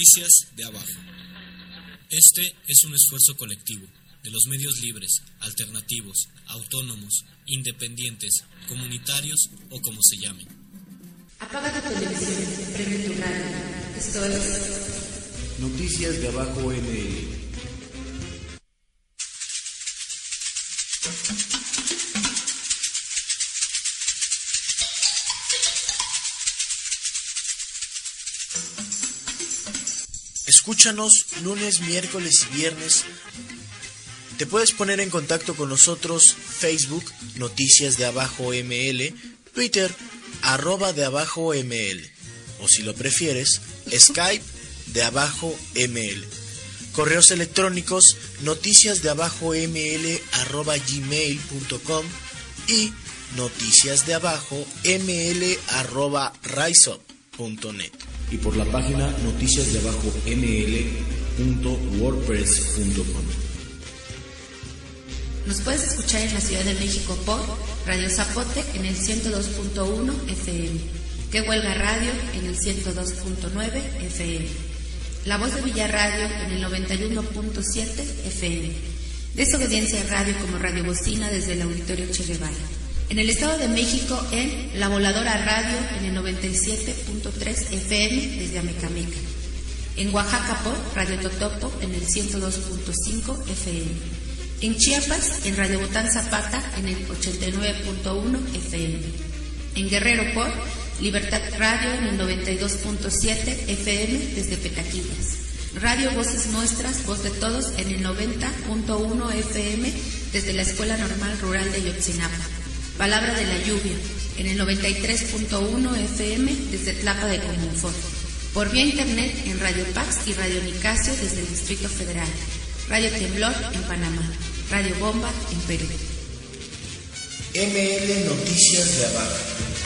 Noticias de abajo. Este es un esfuerzo colectivo de los medios libres, alternativos, autónomos, independientes, comunitarios o como se llamen. Apaga tu televisión, prende tu radio. Esto es Noticias de abajo ML. Escúchanos lunes, miércoles y viernes. Te puedes poner en contacto con nosotros Facebook, Noticias de Abajo ML, Twitter, @de Abajo ML, o si lo prefieres, Skype de Abajo ML. Correos electrónicos noticiasdeabajoml@gmail.com y noticiasdeabajoml@riseup.net. Y por la página noticiasdeabajoml.wordpress.com. Nos puedes escuchar en la Ciudad de México por Radio Zapote en el 102.1 FM, Que Huelga Radio en el 102.9 FM, La Voz de Villarradio en el 91.7 FM, Desobediencia Radio como Radio Bocina desde el Auditorio Che Guevara. En el Estado de México en La Voladora Radio en el 97.3 FM desde Amecameca. En Oaxaca por Radio Totopo en el 102.5 FM. En Chiapas en Radio Botán Zapata en el 89.1 FM. En Guerrero por Libertad Radio en el 92.7 FM desde Petaquillas. Radio Voces Nuestras, Voz de Todos en el 90.1 FM desde la Escuela Normal Rural de Yotzinapa. Palabra de la Lluvia, en el 93.1 FM desde Tlapa de Comunfort. Por vía internet en Radio Pax y Radio Nicasio desde el Distrito Federal. Radio Temblor en Panamá. Radio Bomba en Perú. ML Noticias de Abajo.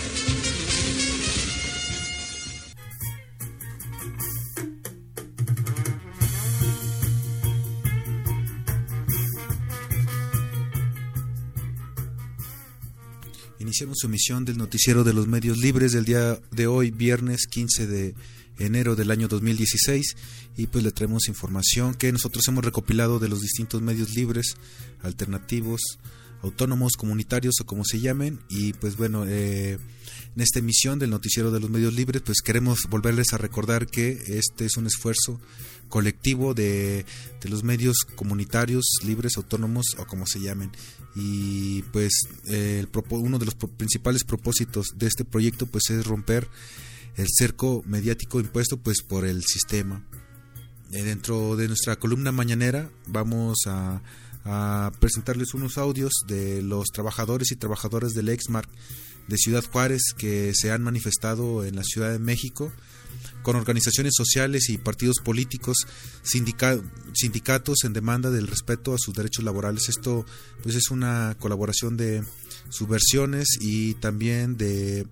Iniciamos su emisión del noticiero de los medios libres del día de hoy, viernes 15 de enero del año 2016, y pues le traemos información que nosotros hemos recopilado de los distintos medios libres, alternativos, autónomos, comunitarios o como se llamen. Y pues bueno, en esta emisión del noticiero de los medios libres pues queremos volverles a recordar que este es un esfuerzo colectivo de los medios comunitarios, libres, autónomos o como se llamen. Y pues uno de los principales propósitos de este proyecto pues es romper el cerco mediático impuesto pues por el sistema. Dentro de nuestra columna mañanera vamos a presentarles unos audios de los trabajadores y trabajadoras del Exmark de Ciudad Juárez que se han manifestado en la Ciudad de México con organizaciones sociales y partidos políticos, sindicatos en demanda del respeto a sus derechos laborales. Esto pues es una colaboración de Subversiones y también del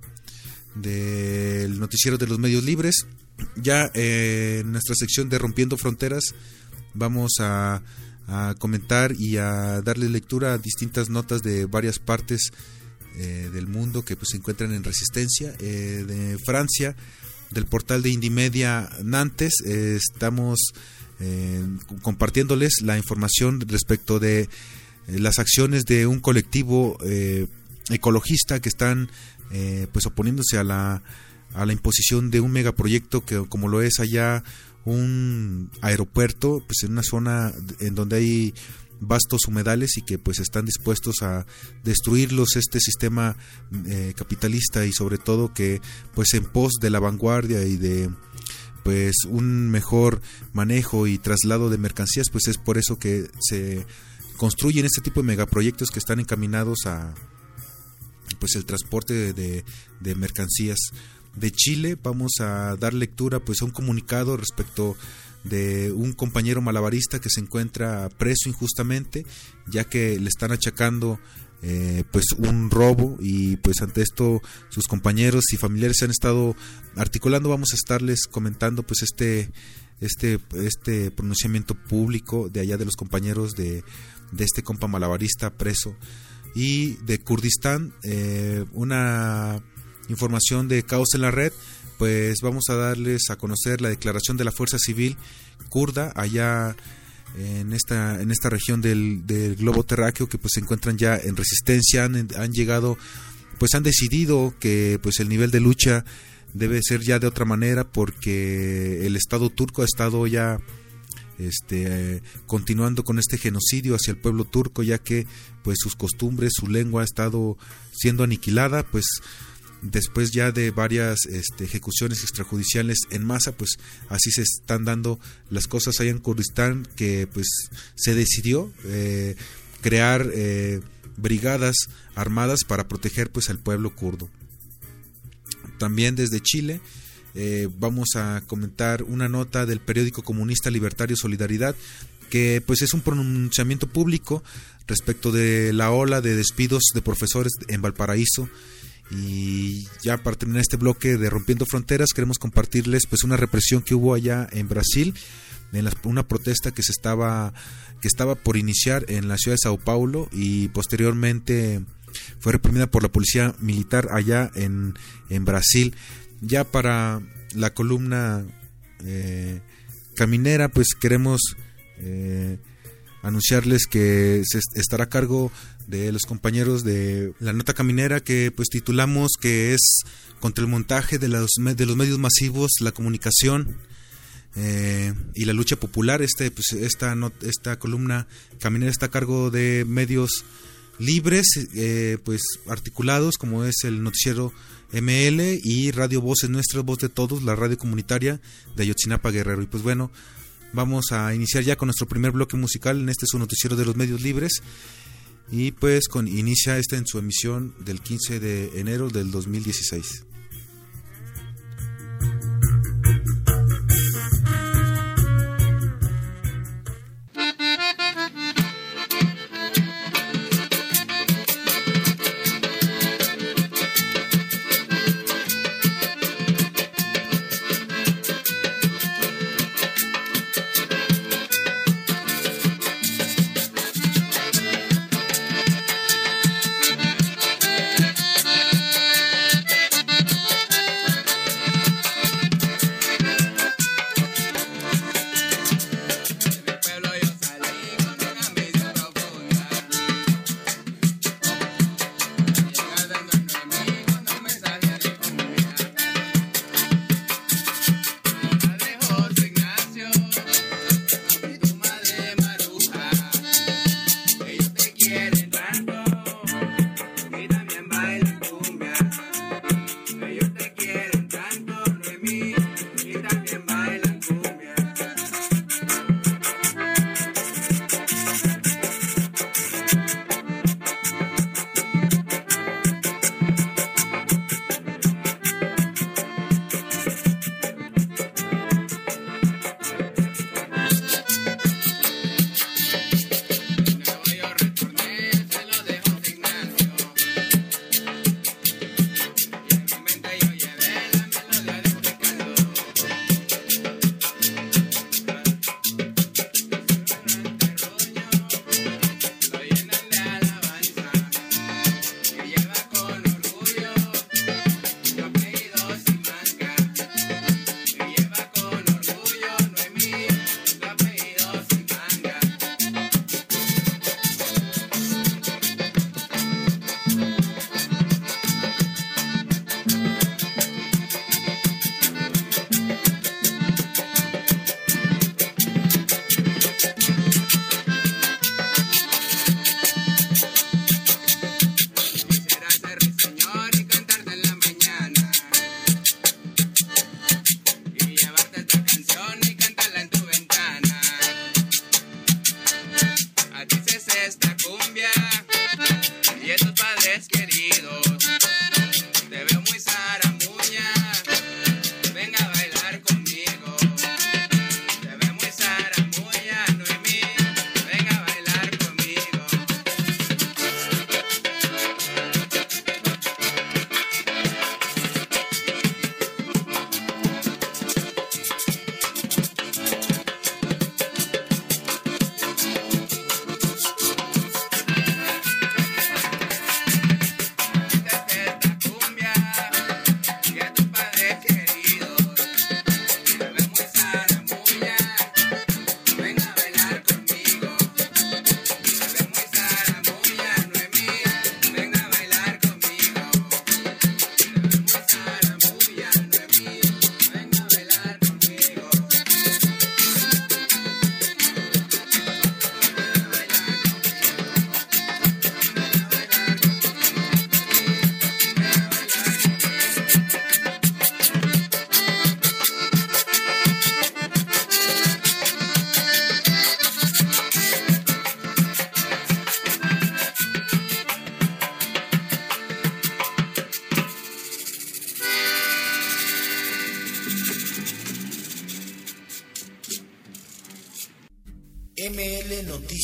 noticiero de los medios libres. Ya en nuestra sección de Rompiendo Fronteras vamos a comentar y a darle lectura a distintas notas de varias partes del mundo que pues se encuentran en resistencia. De Francia, del portal de Indymedia Nantes, estamos compartiéndoles la información respecto de las acciones de un colectivo ecologista que están pues oponiéndose a la imposición de un megaproyecto que como lo es allá un aeropuerto pues en una zona en donde hay vastos humedales y que pues están dispuestos a destruirlos, este sistema capitalista, y sobre todo que pues en pos de la vanguardia y de pues un mejor manejo y traslado de mercancías, pues es por eso que se construyen este tipo de megaproyectos que están encaminados a pues el transporte de mercancías. De Chile vamos a dar lectura pues a un comunicado respecto de un compañero malabarista que se encuentra preso injustamente, ya que le están achacando pues un robo, y pues ante esto sus compañeros y familiares se han estado articulando. Vamos a estarles comentando pues este pronunciamiento público de allá de los compañeros de este compa malabarista preso. Y de Kurdistán, una información de Caos en la Red, pues vamos a darles a conocer la declaración de la Fuerza Civil kurda allá en esta región del globo terráqueo, que pues se encuentran ya en resistencia, han llegado, pues han decidido que pues el nivel de lucha debe ser ya de otra manera, porque el Estado turco ha estado ya continuando con este genocidio hacia el pueblo turco, ya que pues sus costumbres, su lengua ha estado siendo aniquilada, pues después ya de varias ejecuciones extrajudiciales en masa, pues así se están dando las cosas allá en Kurdistán, que pues se decidió crear brigadas armadas para proteger pues al pueblo kurdo. También desde Chile vamos a comentar una nota del periódico comunista libertario Solidaridad, que pues es un pronunciamiento público respecto de la ola de despidos de profesores en Valparaíso. Y ya para terminar este bloque de Rompiendo Fronteras, queremos compartirles pues una represión que hubo allá en Brasil, una protesta que estaba por iniciar en la ciudad de Sao Paulo, y posteriormente fue reprimida por la policía militar allá en Brasil. Ya para la columna caminera, pues queremos anunciarles que se estará a cargo de los compañeros de la nota caminera, que pues titulamos que es contra el montaje de los medios masivos, la comunicación y la lucha popular. Esta columna caminera está a cargo de medios libres, pues articulados, como es el noticiero ML y Radio Voces Nuestra, Voz de Todos, la radio comunitaria de Ayotzinapa, Guerrero. Y pues bueno, vamos a iniciar ya con nuestro primer bloque musical en su noticiero de los medios libres, y pues inicia en su emisión del 15 de enero del 2016.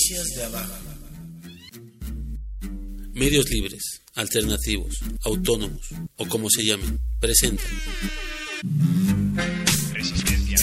Noticias de abajo. Medios libres, alternativos, autónomos o como se llamen, presentan Resistencia.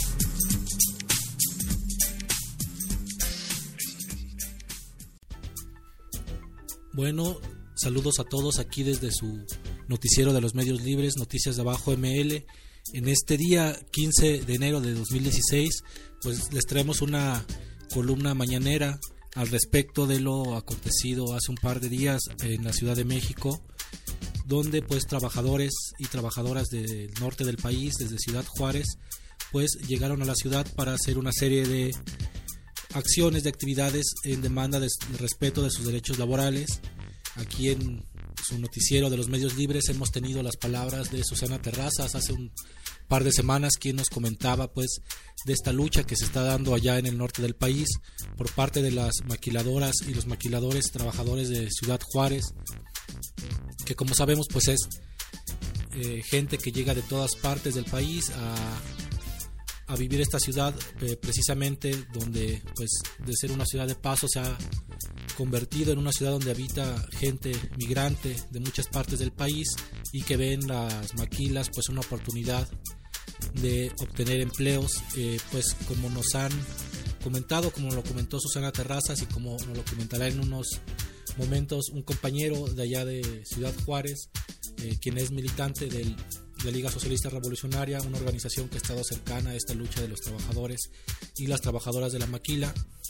Bueno, saludos a todos aquí desde su noticiero de los medios libres, Noticias de Abajo ML. En este día 15 de enero de 2016, pues les traemos una columna mañanera al respecto de lo acontecido hace un par de días en la Ciudad de México, donde pues trabajadores y trabajadoras del norte del país, desde Ciudad Juárez, pues llegaron a la ciudad para hacer una serie de acciones, de actividades en demanda de respeto de sus derechos laborales. Aquí en su noticiero de los medios libres hemos tenido las palabras de Susana Terrazas hace un par de semanas, quien nos comentaba pues de esta lucha que se está dando allá en el norte del país por parte de las maquiladoras y los maquiladores trabajadores de Ciudad Juárez, que como sabemos pues es gente que llega de todas partes del país a vivir esta ciudad, precisamente donde pues de ser una ciudad de paso se ha convertido en una ciudad donde habita gente migrante de muchas partes del país y que ven las maquilas pues una oportunidad de obtener empleos, pues como nos han comentado, como lo comentó Susana Terrazas y como nos lo comentará en unos momentos un compañero de allá de Ciudad Juárez, quien es militante de la Liga Socialista Revolucionaria, una organización que ha estado cercana a esta lucha de los trabajadores y las trabajadoras de la maquila.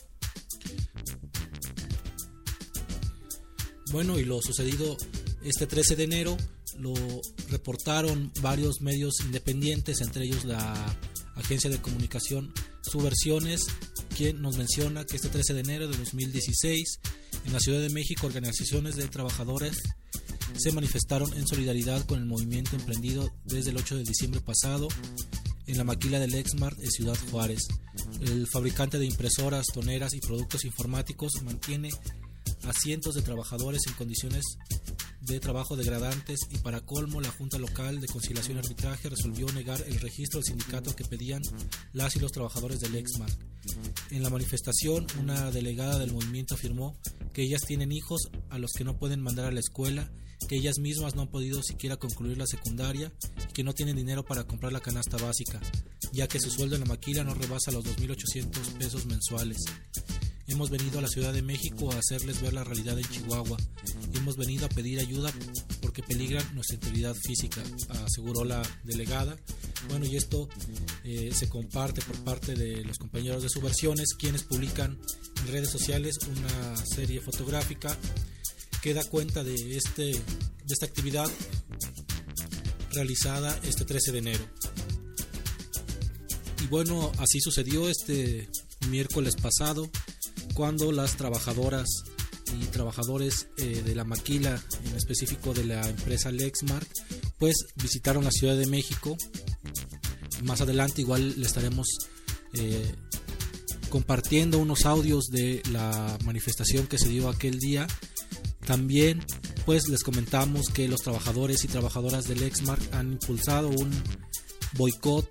Bueno, y lo sucedido este 13 de enero lo reportaron varios medios independientes, entre ellos la agencia de comunicación Subversiones, quien nos menciona que este 13 de enero de 2016 en la Ciudad de México organizaciones de trabajadores se manifestaron en solidaridad con el movimiento emprendido desde el 8 de diciembre pasado en la maquila del Lexmark de Ciudad Juárez. El fabricante de impresoras, toneras y productos informáticos mantiene a cientos de trabajadores en condiciones de trabajo degradantes y para colmo la Junta Local de Conciliación y Arbitraje resolvió negar el registro del sindicato que pedían las y los trabajadores del Lexmark. En la manifestación, una delegada del movimiento afirmó que ellas tienen hijos a los que no pueden mandar a la escuela, que ellas mismas no han podido siquiera concluir la secundaria y que no tienen dinero para comprar la canasta básica, ya que su sueldo en la maquila no rebasa los 2.800 pesos mensuales. Hemos venido a la Ciudad de México a hacerles ver la realidad en Chihuahua. Hemos venido a pedir ayuda porque peligran nuestra integridad física, aseguró la delegada. Bueno, y esto se comparte por parte de los compañeros de Subversiones, quienes publican en redes sociales una serie fotográfica que da cuenta de esta actividad realizada este 13 de enero. Y bueno, así sucedió este miércoles pasado, cuando las trabajadoras y trabajadores de la maquila, en específico de la empresa Lexmark, pues visitaron la Ciudad de México. Más adelante igual le estaremos compartiendo unos audios de la manifestación que se dio aquel día. También pues les comentamos que los trabajadores y trabajadoras de Lexmark han impulsado un boicot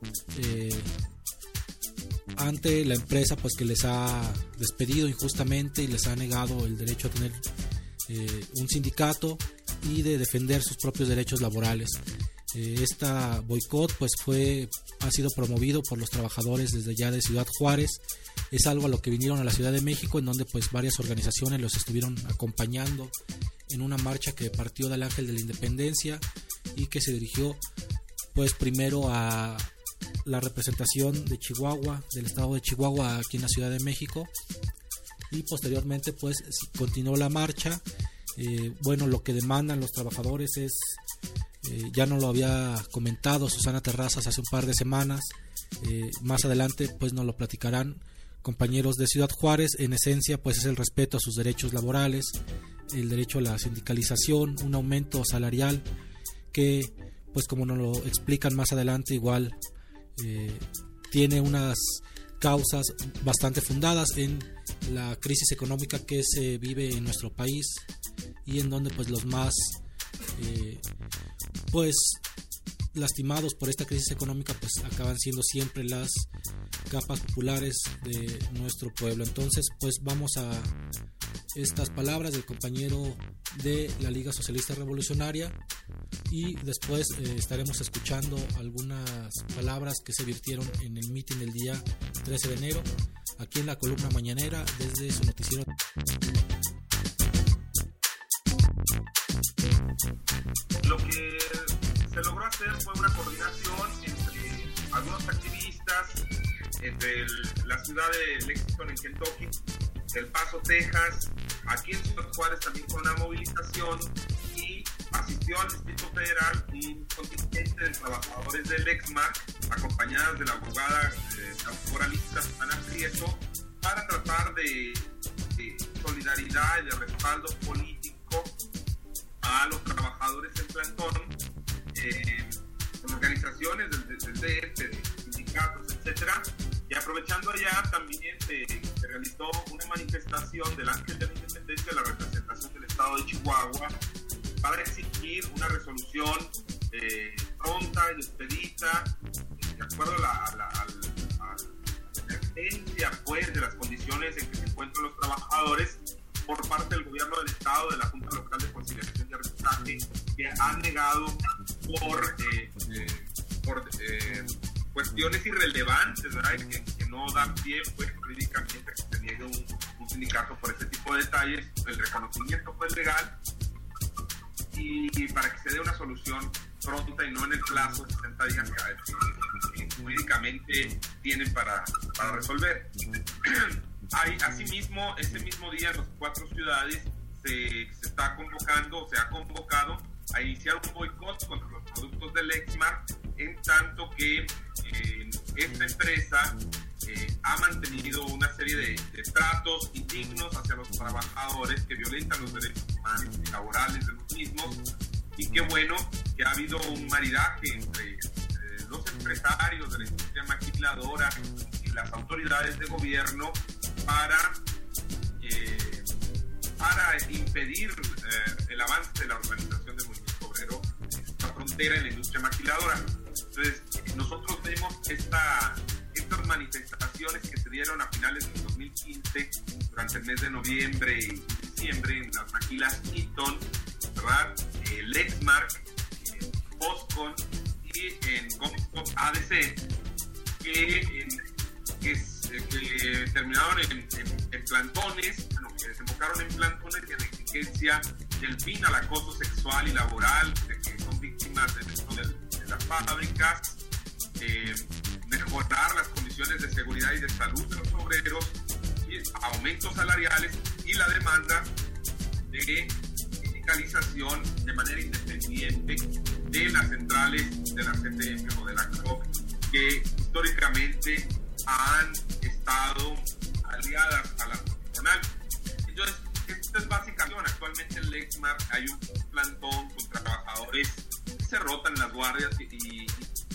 ante la empresa pues que les ha despedido injustamente y les ha negado el derecho a tener un sindicato y de defender sus propios derechos laborales. Esta boicot pues ha sido promovido por los trabajadores desde ya de Ciudad Juárez. Es algo a lo que vinieron a la Ciudad de México, en donde pues varias organizaciones los estuvieron acompañando en una marcha que partió del Ángel de la Independencia y que se dirigió pues primero a la representación de Chihuahua, del estado de Chihuahua aquí en la Ciudad de México, y posteriormente pues continuó la marcha. Bueno, lo que demandan los trabajadores es, ya no lo había comentado Susana Terrazas hace un par de semanas, más adelante pues nos lo platicarán compañeros de Ciudad Juárez. En esencia pues es el respeto a sus derechos laborales, el derecho a la sindicalización, un aumento salarial que pues como nos lo explican más adelante igual tiene unas causas bastante fundadas en la crisis económica que se vive en nuestro país y en donde pues los más pues lastimados por esta crisis económica pues acaban siendo siempre las capas populares de nuestro pueblo. Entonces pues vamos a estas palabras del compañero de la Liga Socialista Revolucionaria y después estaremos escuchando algunas palabras que se virtieron en el mitin del día 13 de enero aquí en la columna mañanera desde su noticiero. Lo que se logró hacer fue una coordinación entre algunos activistas entre la ciudad de Lexington en Kentucky, El Paso, Texas, aquí en Ciudad Juárez también con una movilización, y asistió al Distrito Federal un contingente de trabajadores del Lexmark, acompañadas de la abogada laboralista Ana Prieto, para tratar de solidaridad y de respaldo político a los trabajadores en plantón, con organizaciones del DF, de sindicatos, etcétera. Y aprovechando allá también se realizó una manifestación del Ángel de la Independencia de la representación del Estado de Chihuahua para exigir una resolución pronta y expedita de acuerdo a la emergencia pues, de las condiciones en que se encuentran los trabajadores por parte del gobierno del Estado, de la Junta Local de Conciliación y Arbitraje, que han negado por cuestiones irrelevantes, ¿verdad? Que no dan pie pues, jurídicamente que se niegue un sindicato por ese tipo de detalles, el reconocimiento pues, legal, y para que se dé una solución pronta y no en el plazo de 60 días que jurídicamente tienen para resolver. Asimismo, ese mismo día en las 4 ciudades se ha convocado a iniciar un boicot contra los productos del Lexmark, en tanto que esta empresa ha mantenido una serie de tratos indignos hacia los trabajadores que violentan los derechos humanos y laborales de los mismos, y qué bueno que ha habido un maridaje entre los empresarios de la industria maquiladora y las autoridades de gobierno para impedir el avance de la organización del movimiento obrero en esta frontera en la industria maquiladora. Entonces, nosotros vemos estas manifestaciones que se dieron a finales del 2015 durante el mes de noviembre y diciembre en las maquilas Eaton, ¿verdad? Lexmark, Postcon y en Comstock ADC, que terminaron en plantones, que desembocaron en plantones y en la exigencia del fin al acoso sexual y laboral de que son víctimas de las fábricas, mejorar las condiciones de seguridad y de salud de los obreros, y aumentos salariales y la demanda de sindicalización de manera independiente de las centrales de la CTM o de la CROC, que históricamente han estado aliadas a la patronal. Entonces, esta es básicamente, actualmente en Lexmark hay un plantón con trabajadores que se rotan las guardias y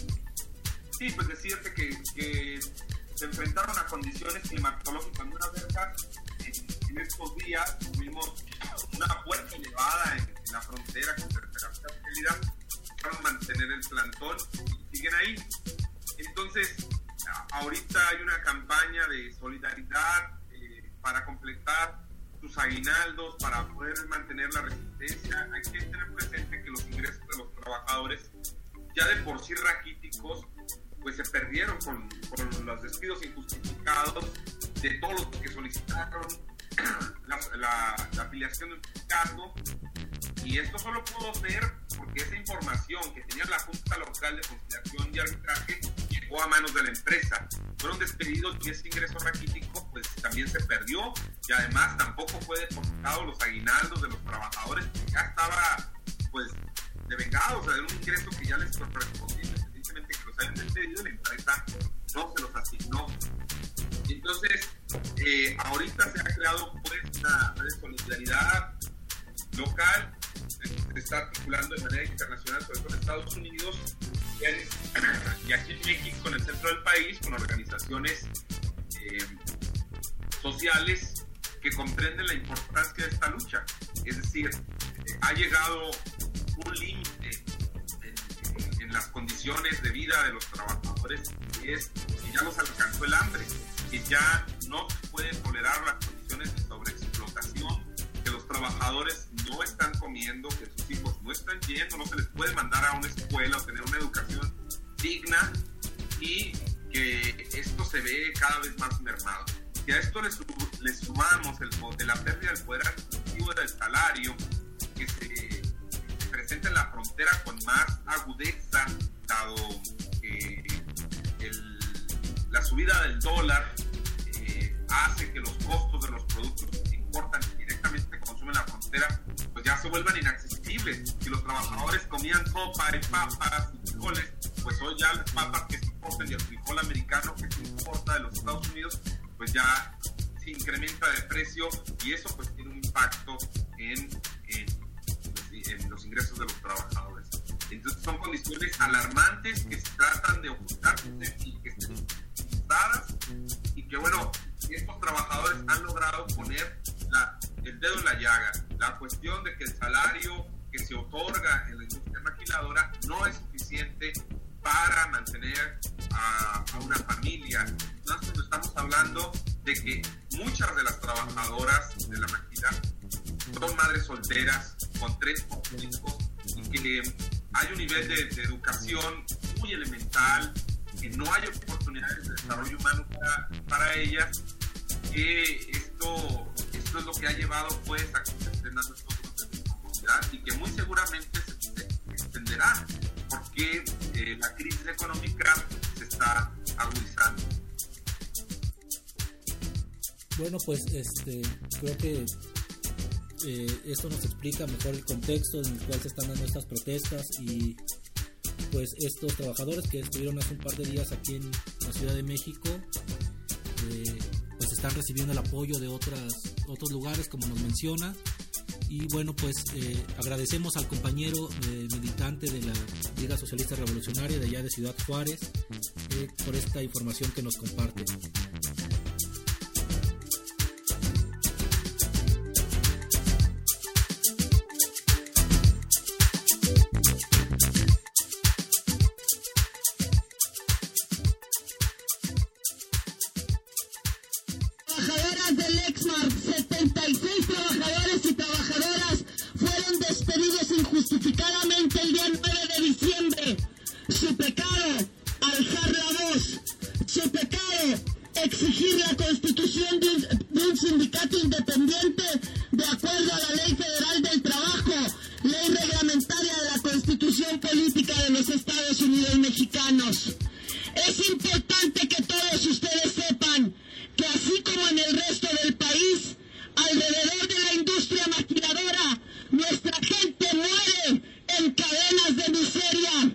sí, pues decirte que se enfrentaron a condiciones climatológicas muy adversas. En estos días tuvimos una puerta elevada en la frontera con tercera calidad para mantener el plantón y siguen ahí. Entonces, ahorita hay una campaña de solidaridad para completar sus aguinaldos, para poder mantener la resistencia. Hay que tener presente que los ingresos de los trabajadores, ya de por sí raquíticos, pues se perdieron con los despidos injustificados de todos los que solicitaron la afiliación de un sindicato, y esto solo pudo ser porque esa información que tenía la Junta Local de Conciliación y Arbitraje llegó a manos de la empresa. Fueron despedidos y ese ingreso raquítico pues también se perdió, y además tampoco fue depositado los aguinaldos de los trabajadores, que ya estaba pues devengado, o sea, de un ingreso que ya les correspondía, independientemente que los hayan despedido, la empresa no se los asignó. Entonces, ahorita se ha creado pues una red de solidaridad local, se está articulando de manera internacional, sobre todo en Estados Unidos y aquí en México, en el centro del país, con organizaciones sociales que comprenden la importancia de esta lucha. Es decir, ha llegado un límite en en las condiciones de vida de los trabajadores es que ya los alcanzó el hambre, que ya no se pueden tolerar las condiciones de sobreexplotación, que los trabajadores no están comiendo, que sus hijos no están yendo, no se les puede mandar a una escuela o tener una educación digna, y que esto se ve cada vez más mermado. Si a esto le sumamos la pérdida del poder adquisitivo del salario, que se presenta en la frontera con más agudeza, dado que la subida del dólar hace que los costos de los productos que se importan y directamente consumen en la frontera pues ya se vuelvan inaccesibles. Si los trabajadores comían sopa y papas y frijoles, pues hoy ya las papas que se importan y el frijol americano que se importa de los Estados Unidos pues ya se incrementa de precio, y eso pues tiene un impacto en los ingresos de los trabajadores. Entonces son condiciones alarmantes que se tratan de ocultar y que estén ocultadas, y que bueno, estos trabajadores han logrado poner el dedo en la llaga. La cuestión de que el salario que se otorga en la industria maquiladora no es suficiente para mantener a una familia. Nosotros estamos hablando de que muchas de las trabajadoras de la maquila son madres solteras con 3 hijos, y que hay un nivel de educación muy elemental, que no hay oportunidades de desarrollo humano para ellas, que esto es lo que ha llevado pues a que se estén dando estos procesos de comunidad, y que muy seguramente se extenderá porque la crisis económica se está agudizando. Bueno, pues creo que esto nos explica mejor el contexto en el cual se están dando estas protestas, y pues estos trabajadores que estuvieron hace un par de días aquí en la Ciudad de México pues están recibiendo el apoyo de otros lugares, como nos menciona. Y bueno, pues agradecemos al compañero militante de la Liga Socialista Revolucionaria de allá de Ciudad Juárez por esta información que nos comparte. Trabajadoras del Lexmark, 76 trabajadores y trabajadoras fueron despedidos injustificadamente el día 9 de diciembre. Su pecado, alzar la voz. Su pecado, exigir la constitución de un sindicato independiente de acuerdo a la Ley Federal del Trabajo, ley reglamentaria de la Constitución Política de los Estados Unidos Mexicanos. Es importante que todos ustedes sepan que así como en el resto del país, alrededor de la industria maquiladora, nuestra gente muere en cadenas de miseria.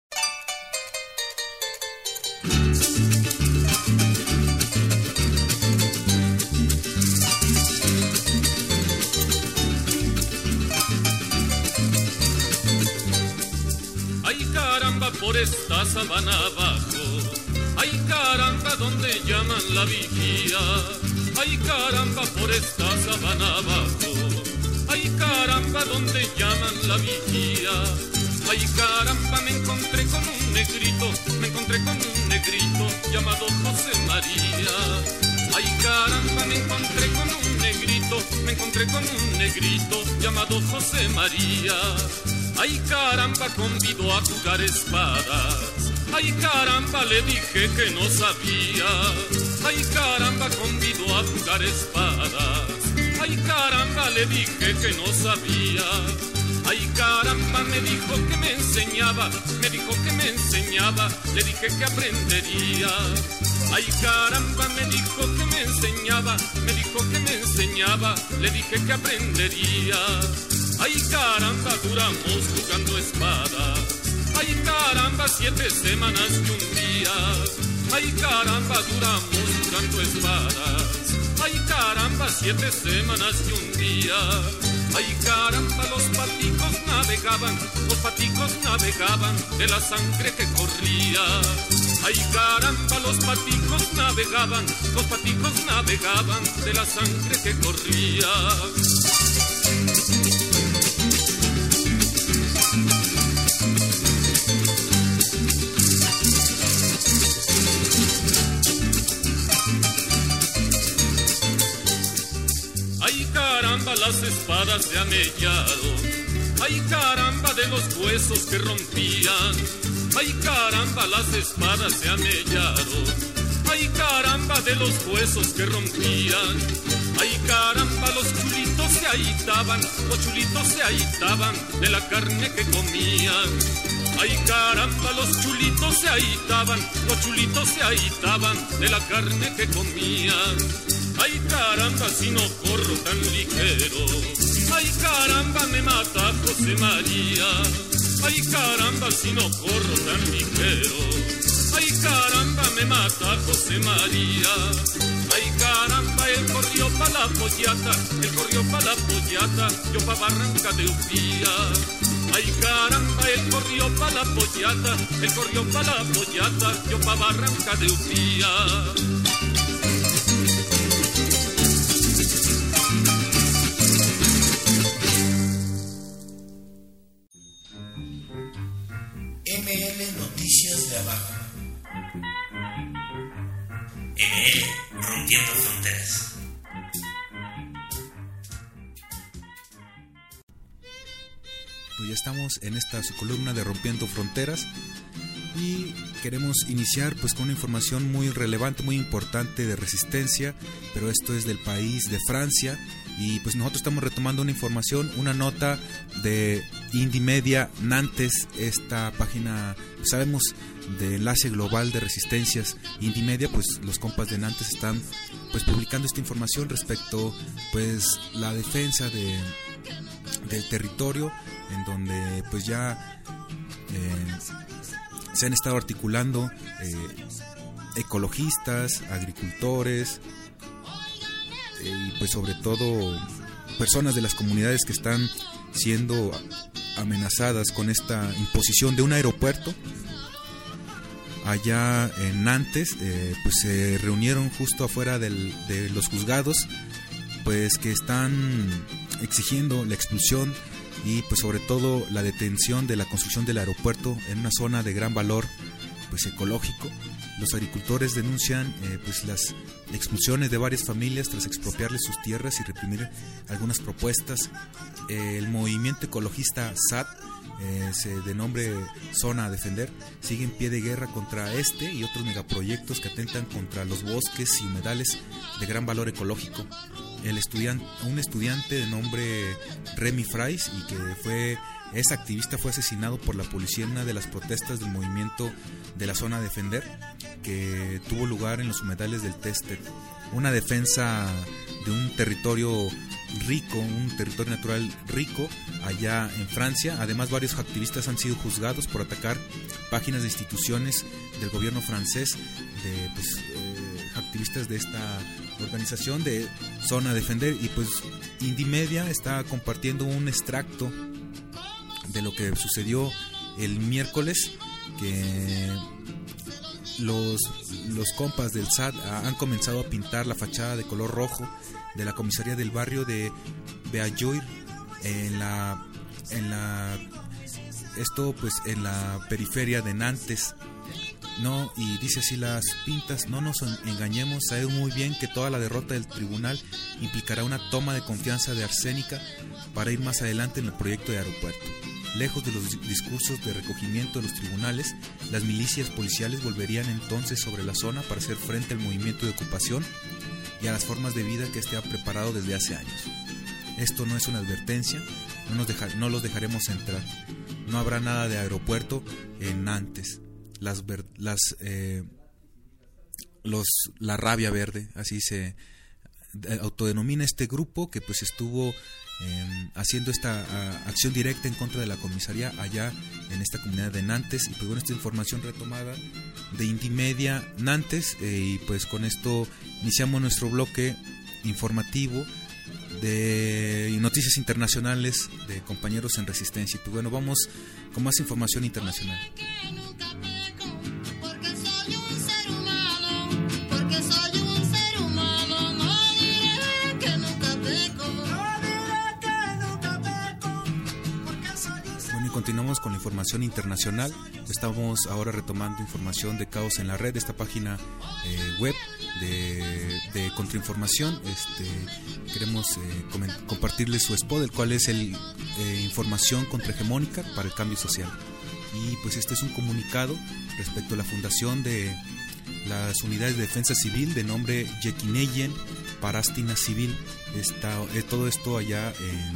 Ay caramba, por esta sabana abajo. Ay caramba, donde llaman la vigía. Ay caramba, por esta sabana abajo. Ay caramba, donde llaman la vigía. Ay caramba, me encontré con un negrito llamado José María. Ay caramba, me encontré con un negrito llamado José María. Ay caramba, convidó a jugar espadas. Ay caramba, le dije que no sabía. Ay caramba, convidó a jugar espadas. Ay caramba, le dije que no sabía. Ay caramba, me dijo que me enseñaba. Le dije que aprendería. Ay caramba, me dijo que me enseñaba. Le dije que aprendería. Ay caramba, duramos jugando espadas. Ay caramba, 7 semanas y un día. Ay caramba, duramos jugando espadas. Ay caramba, 7 semanas y un día. Ay caramba, los paticos navegaban de la sangre que corría. Ay caramba, los paticos navegaban de la sangre que corría. las espadas se amellaron. Ay caramba de los huesos que rompían. Ay caramba las espadas se amellaron. Ay caramba de los huesos que rompían. Ay caramba los chulitos se ahitaban. Los chulitos se ahitaban de la carne que comían. Ay caramba los chulitos se ahitaban. Los chulitos se ahitaban de la carne que comían. Ay caramba si no corro tan ligero. Ay caramba me mata José María. Ay caramba si no corro tan ligero. Ay caramba me mata José María. Ay caramba él corrió pa' la pollata. Él corrió pa' la pollata, yo pa' Barranca de Upía. Ay caramba él corrió pa' la pollata. Él corrió pa' la pollata, yo pa' Barranca de Upía. ML Noticias de Abajo. ML Rompiendo Fronteras. Pues ya estamos en esta su columna de Rompiendo Fronteras y queremos iniciar pues con una información muy relevante, muy importante de resistencia, pero esto es del país de Francia. Y pues nosotros estamos retomando una información, una nota de Indymedia Nantes, esta página, pues sabemos, de enlace global de resistencias Indymedia. Pues los compas de Nantes están pues publicando esta información respecto pues la defensa del territorio, en donde pues ya se han estado articulando ecologistas, agricultores, y pues sobre todo personas de las comunidades que están siendo amenazadas con esta imposición de un aeropuerto. Allá en Nantes pues se reunieron justo afuera de los juzgados, pues que están exigiendo la expulsión y pues sobre todo la detención de la construcción del aeropuerto en una zona de gran valor pues ecológico. Los agricultores denuncian pues las expulsiones de varias familias tras expropiarles sus tierras y reprimir algunas propuestas. El movimiento ecologista SAT, de nombre Zona a Defender, sigue en pie de guerra contra este y otros megaproyectos que atentan contra los bosques y humedales de gran valor ecológico. Un estudiante de nombre Remy Frais y que es activista, fue asesinado por la policía en una de las protestas del movimiento de la Zona a Defender que tuvo lugar en los humedales del Testet. Una defensa de un territorio rico, un territorio natural rico allá en Francia. Además, varios activistas han sido juzgados por atacar páginas de instituciones del gobierno francés, de activistas de esta organización de Zona a Defender. Y pues Indymedia está compartiendo un extracto de lo que sucedió el miércoles, que los compas del SAT han comenzado a pintar la fachada de color rojo de la comisaría del barrio de Beajoir en la periferia de Nantes. No, y dice así las pintas: no nos engañemos, sabemos muy bien que toda la derrota del tribunal implicará una toma de confianza de Arsénica para ir más adelante en el proyecto de aeropuerto. Lejos de los discursos de recogimiento de los tribunales, las milicias policiales volverían entonces sobre la zona para hacer frente al movimiento de ocupación y a las formas de vida que este ha preparado desde hace años. Esto no es una advertencia, no los dejaremos entrar. No habrá nada de aeropuerto en Nantes. La Rabia Verde, así se autodenomina este grupo, que pues estuvo haciendo esta acción directa en contra de la comisaría allá en esta comunidad de Nantes. Y pues bueno, esta información retomada de Indymedia Nantes, y pues con esto iniciamos nuestro bloque informativo de noticias internacionales de compañeros en resistencia. Y pues bueno, vamos con más información internacional. continuamos con la información internacional. Estamos ahora retomando información de Caos en la Red, esta página web de contrainformación. Queremos compartirles su spot, el cual es el información contrahegemónica para el cambio social. Y pues este es un comunicado respecto a la fundación de las unidades de defensa civil de nombre Yekineyen Parastina Civil. Todo esto allá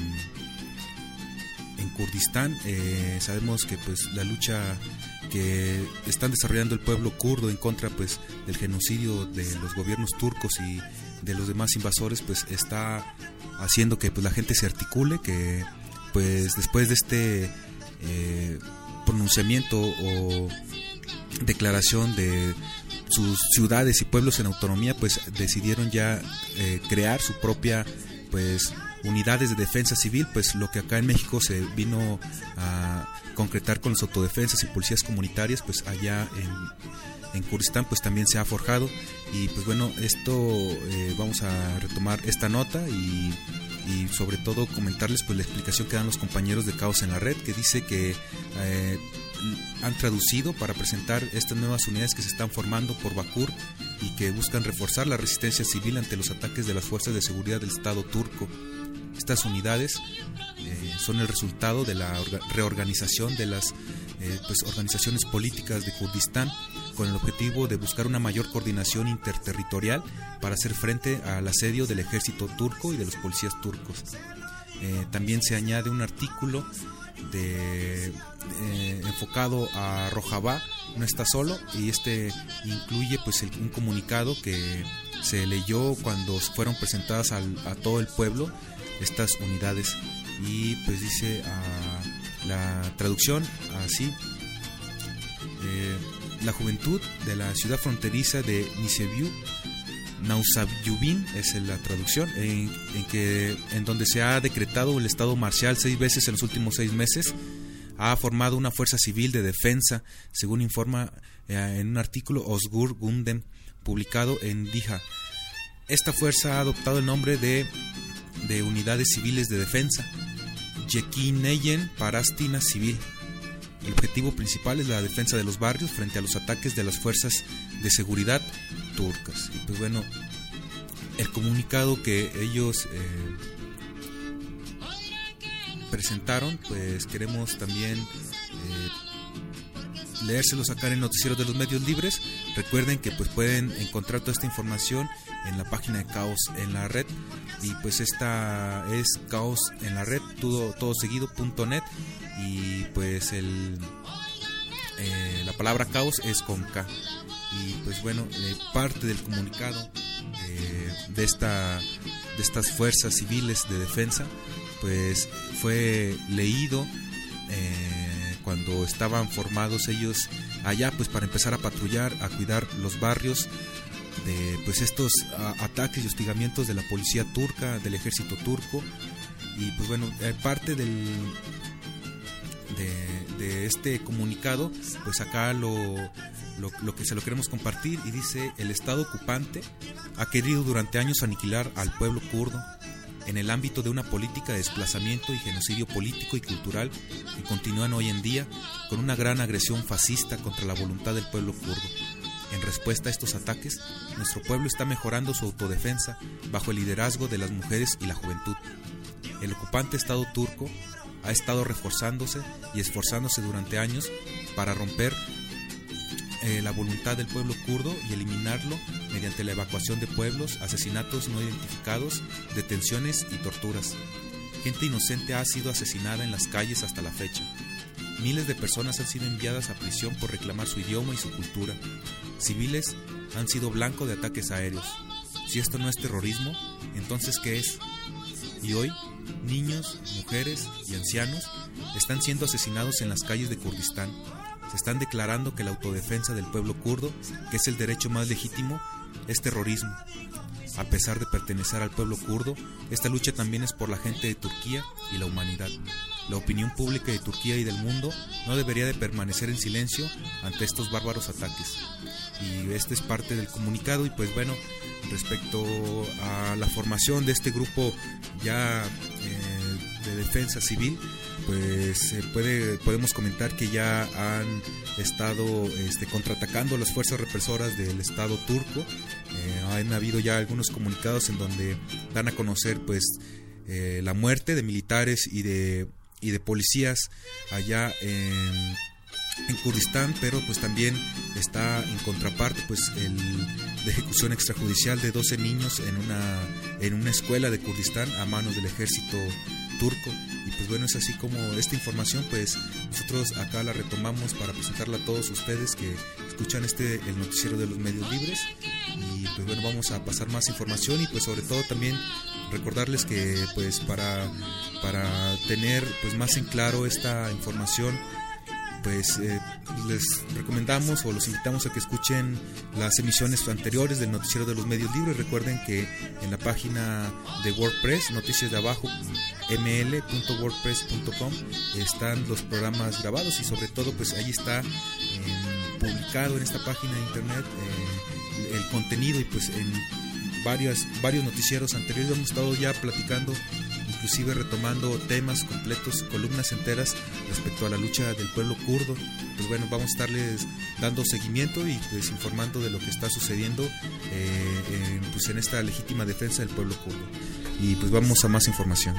en Kurdistán. Sabemos que pues la lucha que están desarrollando el pueblo kurdo en contra pues del genocidio de los gobiernos turcos y de los demás invasores pues está haciendo que pues la gente se articule, que pues después de este pronunciamiento o declaración de sus ciudades y pueblos en autonomía, pues decidieron ya crear su propia pues unidades de defensa civil, pues lo que acá en México se vino a concretar con las autodefensas y policías comunitarias, pues allá en Kurdistán pues también se ha forjado. Y pues bueno, esto vamos a retomar esta nota y sobre todo comentarles pues la explicación que dan los compañeros de Caos en la Red, que dice que han traducido para presentar estas nuevas unidades que se están formando por Bakur y que buscan reforzar la resistencia civil ante los ataques de las fuerzas de seguridad del Estado turco. Estas unidades son el resultado de la reorganización de las organizaciones políticas de Kurdistán, con el objetivo de buscar una mayor coordinación interterritorial para hacer frente al asedio del ejército turco y de los policías turcos. También se añade un artículo enfocado a Rojava, no está solo, y incluye pues un comunicado que se leyó cuando fueron presentadas a todo el pueblo estas unidades. Y pues dice la traducción así: la juventud de la ciudad fronteriza de Niseviu, Nausabyubin es la traducción, en donde se ha decretado el estado marcial 6 veces en los últimos 6 meses, ha formado una fuerza civil de defensa, según informa en un artículo Osgur Gundem publicado en Dija. Esta fuerza ha adoptado el nombre de unidades civiles de defensa, Yekineyen Parastina Civil. El objetivo principal es la defensa de los barrios frente a los ataques de las fuerzas de seguridad turcas. Y pues bueno, el comunicado que ellos presentaron, pues queremos también leérselos acá en el noticiero de los medios libres. Recuerden que pues pueden encontrar toda esta información en la página de Caos en la Red, y pues esta es Caos en la Red todo seguido.net, y pues la palabra caos es con K. Y pues bueno, parte del comunicado de estas fuerzas civiles de defensa pues fue leído cuando estaban formados ellos allá pues para empezar a patrullar, a cuidar los barrios de pues estos ataques y hostigamientos de la policía turca, del ejército turco. Y pues bueno, parte de este comunicado pues acá lo que se lo queremos compartir, y dice: el Estado ocupante ha querido durante años aniquilar al pueblo kurdo en el ámbito de una política de desplazamiento y genocidio político y cultural que continúan hoy en día con una gran agresión fascista contra la voluntad del pueblo kurdo. En respuesta a estos ataques, nuestro pueblo está mejorando su autodefensa bajo el liderazgo de las mujeres y la juventud. El ocupante Estado turco ha estado reforzándose y esforzándose durante años para romper la voluntad del pueblo kurdo y eliminarlo mediante la evacuación de pueblos, asesinatos no identificados, detenciones y torturas. Gente inocente ha sido asesinada en las calles hasta la fecha. Miles de personas han sido enviadas a prisión por reclamar su idioma y su cultura. Civiles han sido blanco de ataques aéreos. Si esto no es terrorismo, entonces ¿qué es? Y hoy, niños, mujeres y ancianos están siendo asesinados en las calles de Kurdistán. Se están declarando que la autodefensa del pueblo kurdo, que es el derecho más legítimo, es terrorismo. A pesar de pertenecer al pueblo kurdo, esta lucha también es por la gente de Turquía y la humanidad. La opinión pública de Turquía y del mundo no debería de permanecer en silencio ante estos bárbaros ataques. Y este es parte del comunicado. Y pues bueno, respecto a la formación de este grupo ya de defensa civil, pues podemos comentar que ya han estado contraatacando las fuerzas represoras del Estado turco. Han habido ya algunos comunicados en donde dan a conocer pues la muerte de militares y de policías allá en Kurdistán, pero pues también está en contraparte pues la ejecución extrajudicial de 12 niños en una escuela de Kurdistán a manos del ejército turco. Y pues bueno, es así como esta información pues nosotros acá la retomamos para presentarla a todos ustedes que escuchan el noticiero de los medios libres. Y pues bueno, vamos a pasar más información y pues sobre todo también recordarles que pues para tener pues más en claro esta información, pues les recomendamos o los invitamos a que escuchen las emisiones anteriores del noticiero de los medios libres. Recuerden que en la página de WordPress, noticias de abajo ml.wordpress.com, están los programas grabados y sobre todo pues ahí está publicado en esta página de internet el contenido. Y pues en varios noticieros anteriores hemos estado ya platicando, inclusive retomando temas completos, columnas enteras respecto a la lucha del pueblo kurdo. Pues bueno, vamos a estarles dando seguimiento y pues informando de lo que está sucediendo pues en esta legítima defensa del pueblo kurdo. Y pues vamos a más información.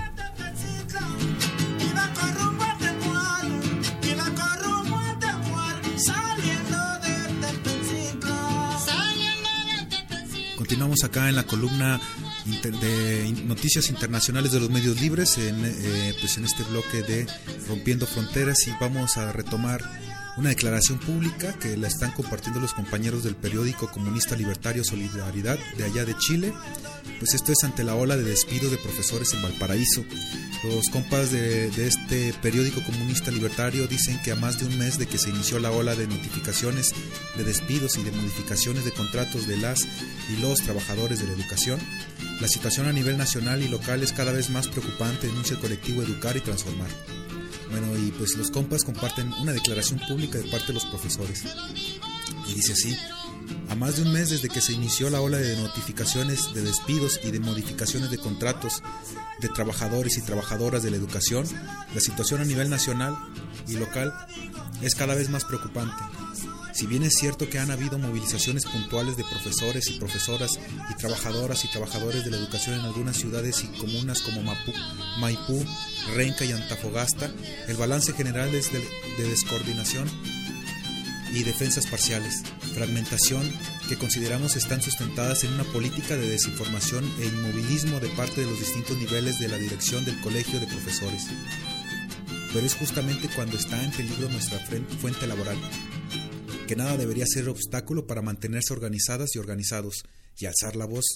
Continuamos acá en la columna de noticias internacionales de los medios libres pues en este bloque de Rompiendo Fronteras, y vamos a retomar una declaración pública que la están compartiendo los compañeros del periódico comunista libertario Solidaridad de allá de Chile. Pues esto es ante la ola de despido de profesores en Valparaíso. Los compas de este periódico comunista libertario dicen que a más de un mes de que se inició la ola de notificaciones de despidos y de modificaciones de contratos de las y los trabajadores de la educación, la situación a nivel nacional y local es cada vez más preocupante, denuncia el colectivo Educar y Transformar. Bueno, y pues los compas comparten una declaración pública de parte de los profesores. Y dice así: a más de un mes desde que se inició la ola de notificaciones de despidos y de modificaciones de contratos de trabajadores y trabajadoras de la educación, la situación a nivel nacional y local es cada vez más preocupante. Si bien es cierto que han habido movilizaciones puntuales de profesores y profesoras y trabajadores de la educación en algunas ciudades y comunas como Maipú, Renca y Antofagasta, el balance general es de descoordinación y defensas parciales, fragmentación que consideramos están sustentadas en una política de desinformación e inmovilismo de parte de los distintos niveles de la dirección del colegio de profesores. Pero es justamente cuando está en peligro nuestra fuente laboral, que nada debería ser obstáculo para mantenerse organizadas y organizados y alzar la voz,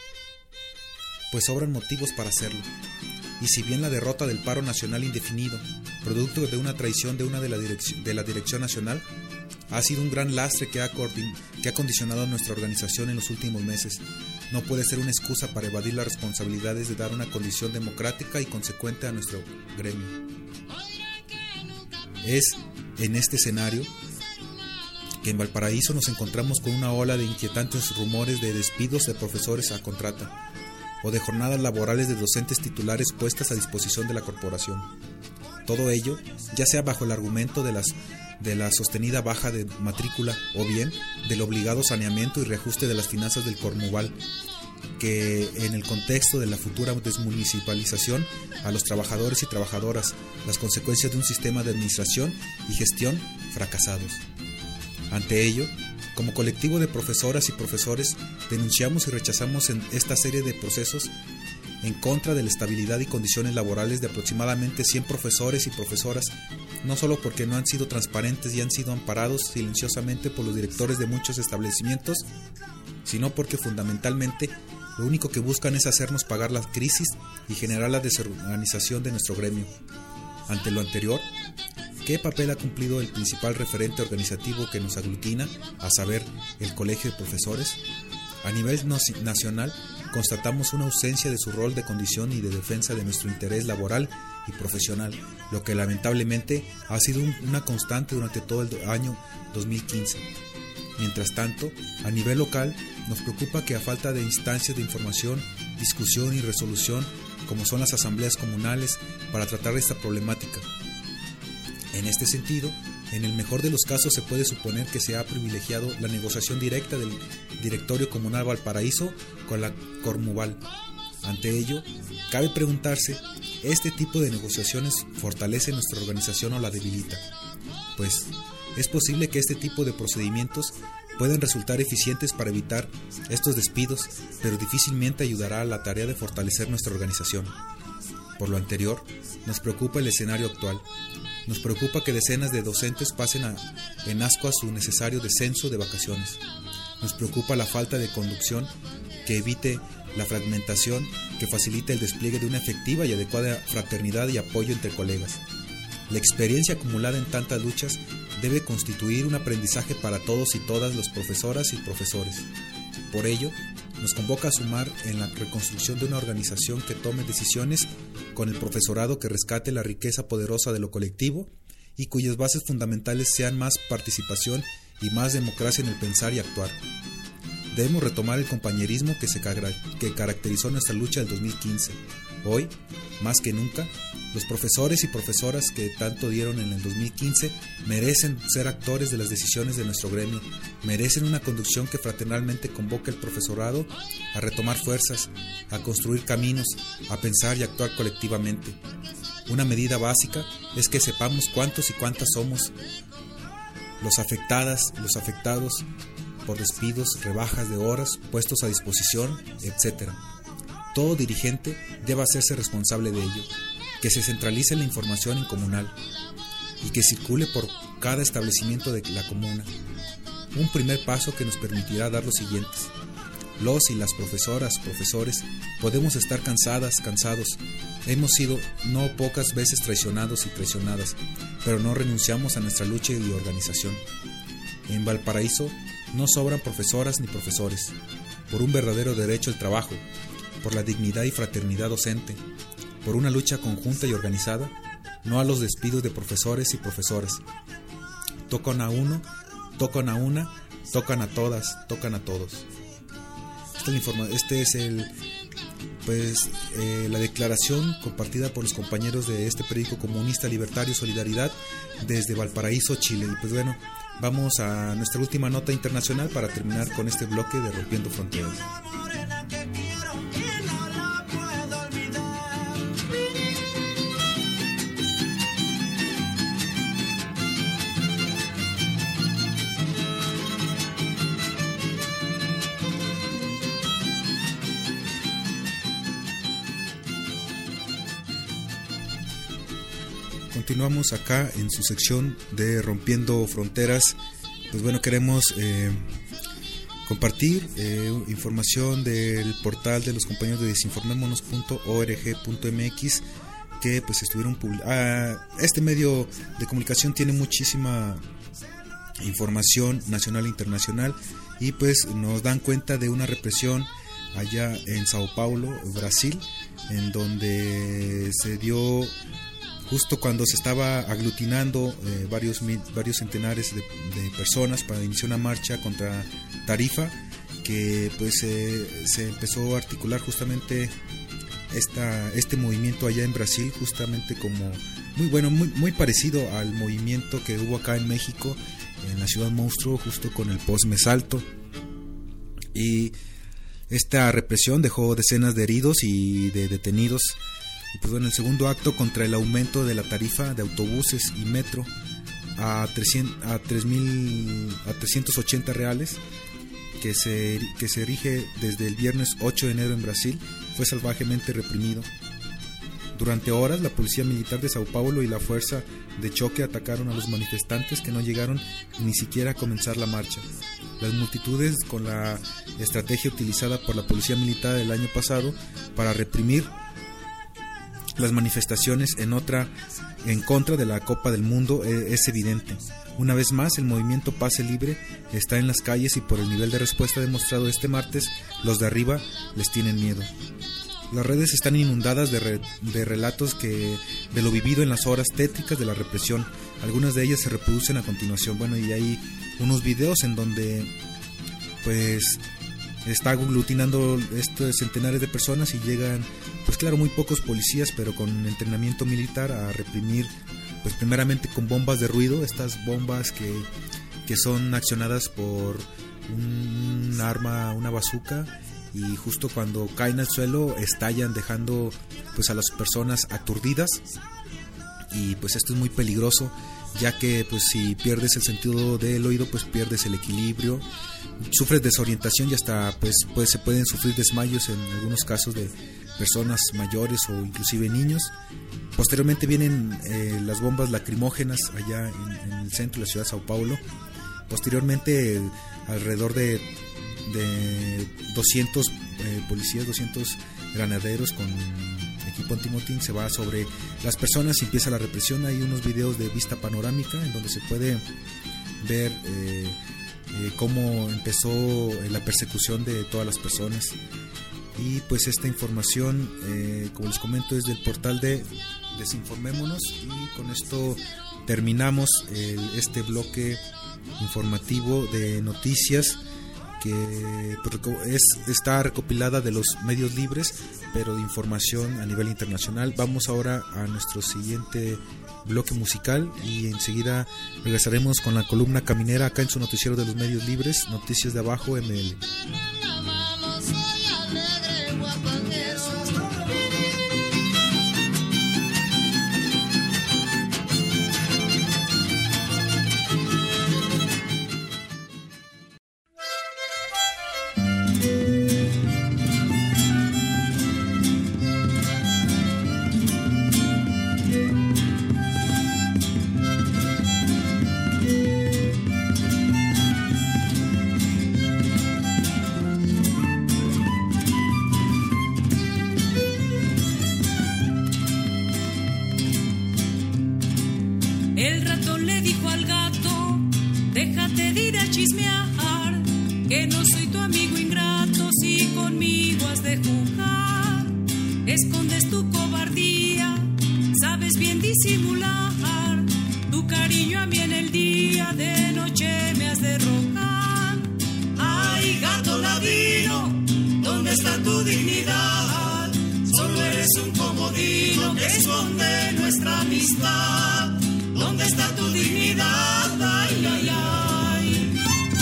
pues sobran motivos para hacerlo. Y si bien la derrota del paro nacional indefinido, producto de una traición de la dirección nacional, ha sido un gran lastre que ha condicionado a nuestra organización en los últimos meses, no puede ser una excusa para evadir las responsabilidades de dar una condición democrática y consecuente a nuestro gremio. Es en este escenario que en Valparaíso nos encontramos con una ola de inquietantes rumores de despidos de profesores a contrata o de jornadas laborales de docentes titulares puestas a disposición de la corporación. Todo ello, ya sea bajo el argumento de la sostenida baja de matrícula o bien del obligado saneamiento y reajuste de las finanzas del Cormuval, que en el contexto de la futura desmunicipalización a los trabajadores y trabajadoras, las consecuencias de un sistema de administración y gestión fracasados. Ante ello, como colectivo de profesoras y profesores, denunciamos y rechazamos en esta serie de procesos en contra de la estabilidad y condiciones laborales de aproximadamente 100 profesores y profesoras, no solo porque no han sido transparentes y han sido amparados silenciosamente por los directores de muchos establecimientos, sino porque fundamentalmente lo único que buscan es hacernos pagar la crisis y generar la desorganización de nuestro gremio. Ante lo anterior, ¿qué papel ha cumplido el principal referente organizativo que nos aglutina, a saber, el Colegio de Profesores? A nivel nacional, constatamos una ausencia de su rol de condición y de defensa de nuestro interés laboral y profesional, lo que lamentablemente ha sido una constante durante todo el año 2015. Mientras tanto, a nivel local, nos preocupa que a falta de instancias de información, discusión y resolución como son las asambleas comunales, para tratar esta problemática. En este sentido, en el mejor de los casos se puede suponer que se ha privilegiado la negociación directa del Directorio Comunal Valparaíso con la Cormuval. Ante ello, cabe preguntarse, ¿este tipo de negociaciones fortalece nuestra organización o la debilita? Pues es posible que este tipo de procedimientos puedan resultar eficientes para evitar estos despidos, pero difícilmente ayudará a la tarea de fortalecer nuestra organización. Por lo anterior, nos preocupa el escenario actual. Nos preocupa que decenas de docentes pasen en ascuas su necesario descenso de vacaciones. Nos preocupa la falta de conducción que evite la fragmentación, que facilite el despliegue de una efectiva y adecuada fraternidad y apoyo entre colegas. La experiencia acumulada en tantas luchas debe constituir un aprendizaje para todos y todas los profesoras y profesores. Por ello, nos convoca a sumar en la reconstrucción de una organización que tome decisiones con el profesorado que rescate la riqueza poderosa de lo colectivo y cuyas bases fundamentales sean más participación y más democracia en el pensar y actuar. Debemos retomar el compañerismo que caracterizó nuestra lucha del 2015. Hoy, más que nunca, los profesores y profesoras que tanto dieron en el 2015 merecen ser actores de las decisiones de nuestro gremio, merecen una conducción que fraternalmente convoque al profesorado a retomar fuerzas, a construir caminos, a pensar y actuar colectivamente. Una medida básica es que sepamos cuántos y cuántas somos los afectadas, los afectados por despidos, rebajas de horas, puestos a disposición, etc. Todo dirigente debe hacerse responsable de ello, que se centralice la información en comunal y que circule por cada establecimiento de la comuna. Un primer paso que nos permitirá dar los siguientes. Los y las profesoras, profesores, podemos estar cansados. Hemos sido no pocas veces traicionados y traicionadas, pero no renunciamos a nuestra lucha y organización. En Valparaíso no sobran profesoras ni profesores, por un verdadero derecho al trabajo, por la dignidad y fraternidad docente, por una lucha conjunta y organizada, no a los despidos de profesores y profesoras. Tocan a uno, tocan a una, tocan a todas, tocan a todos. Este es la declaración compartida por los compañeros de este periódico comunista libertario Solidaridad desde Valparaíso, Chile. Y pues bueno, vamos a nuestra última nota internacional para terminar con este bloque de Rompiendo Fronteras. Continuamos acá en su sección de Rompiendo Fronteras. Pues bueno, queremos compartir información del portal de los compañeros de desinformémonos.org.mx que pues estuvieron este medio de comunicación tiene muchísima información nacional e internacional y pues nos dan cuenta de una represión allá en Sao Paulo, Brasil, en donde se dio justo cuando se estaba aglutinando varios centenares de personas para iniciar una marcha contra Tarifa, que pues se empezó a articular justamente este movimiento allá en Brasil, justamente como muy parecido al movimiento que hubo acá en México, en la Ciudad Monstruo, justo con el post-Mesalto. Y esta represión dejó decenas de heridos y de detenidos. Y pues bueno, el segundo acto contra el aumento de la tarifa de autobuses y metro a 380 reales que se erige desde el viernes 8 de enero en Brasil fue salvajemente reprimido. Durante horas la policía militar de Sao Paulo y la fuerza de choque atacaron a los manifestantes que no llegaron ni siquiera a comenzar la marcha. Las multitudes, con la estrategia utilizada por la policía militar el año pasado para reprimir las manifestaciones en contra de la Copa del Mundo, es evidente. Una vez más, el movimiento Pase Libre está en las calles y por el nivel de respuesta demostrado este martes, los de arriba les tienen miedo. Las redes están inundadas de relatos de lo vivido en las horas tétricas de la represión. Algunas de ellas se reproducen a continuación. Bueno, y hay unos videos en donde pues está aglutinando estos centenares de personas y llegan, pues claro, muy pocos policías, pero con entrenamiento militar a reprimir, pues primeramente con bombas de ruido, estas bombas que son accionadas por un arma, una bazooka, y justo cuando caen al suelo estallan, dejando pues a las personas aturdidas, y pues esto es muy peligroso, ya que pues si pierdes el sentido del oído, pues pierdes el equilibrio, sufres desorientación y hasta pues se pueden sufrir desmayos en algunos casos de personas mayores o inclusive niños. Posteriormente vienen las bombas lacrimógenas allá en el centro de la ciudad de Sao Paulo. Posteriormente alrededor de 200 policías, 200 granaderos con equipo antimotín se va sobre las personas y empieza la represión. Hay unos videos de vista panorámica en donde se puede ver cómo empezó la persecución de todas las personas. Y pues esta información, como les comento, es del portal de Desinformémonos, y con esto terminamos este bloque informativo de noticias que pues, está recopilada de los medios libres, pero de información a nivel internacional. Vamos ahora a nuestro siguiente bloque musical y enseguida regresaremos con la columna caminera acá en su noticiero de los medios libres, Noticias de Abajo ML. El ratón le dijo al gato: déjate de ir a chismear, que no soy tu amigo ingrato si conmigo has de jugar. Escondes tu cobardía, sabes bien disimular, tu cariño a mí en el día, de noche me has de rogar. Ay, gato ladino, ¿dónde está tu dignidad? Solo eres un comodino que esconde nuestra amistad. ¿Dónde está tu dignidad? Ay, ay, ay.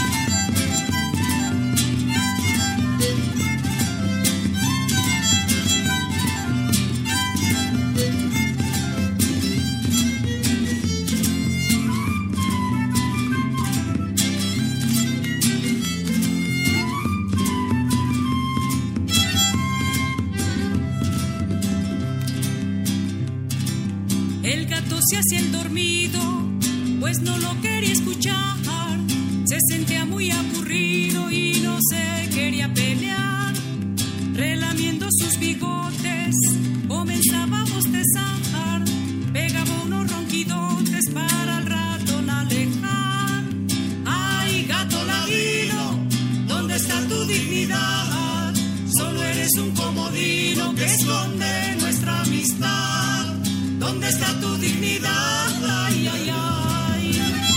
El gato se hacía el dormido, pues no lo quería escuchar. Se sentía muy aburrido y no se quería pelear. Relamiendo sus bigotes, comenzaba a bostezar. Pegaba unos ronquidotes para al ratón alejar. Ay, gato ladino, ¿dónde está tu dignidad? Solo eres un comodino que esconde nuestra amistad. ¿Dónde está tu dignidad? Ay, ay, ay.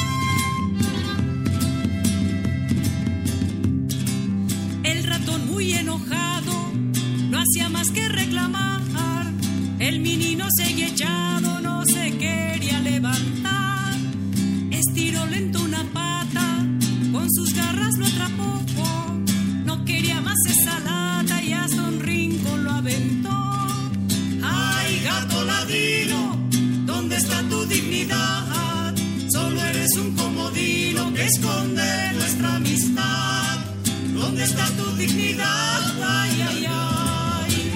El ratón muy enojado no hacía más que reclamar. El menino seguía echado, no se quería levantar. Estiró lento una pata, con sus garras lo atrapó. No quería más esa lata y hasta un rincón lo aventó. Ay, gato ladino, ¿dónde está tu dignidad? Solo eres un comodino que esconde nuestra amistad. ¿Dónde está tu dignidad? Ay, ay, ay.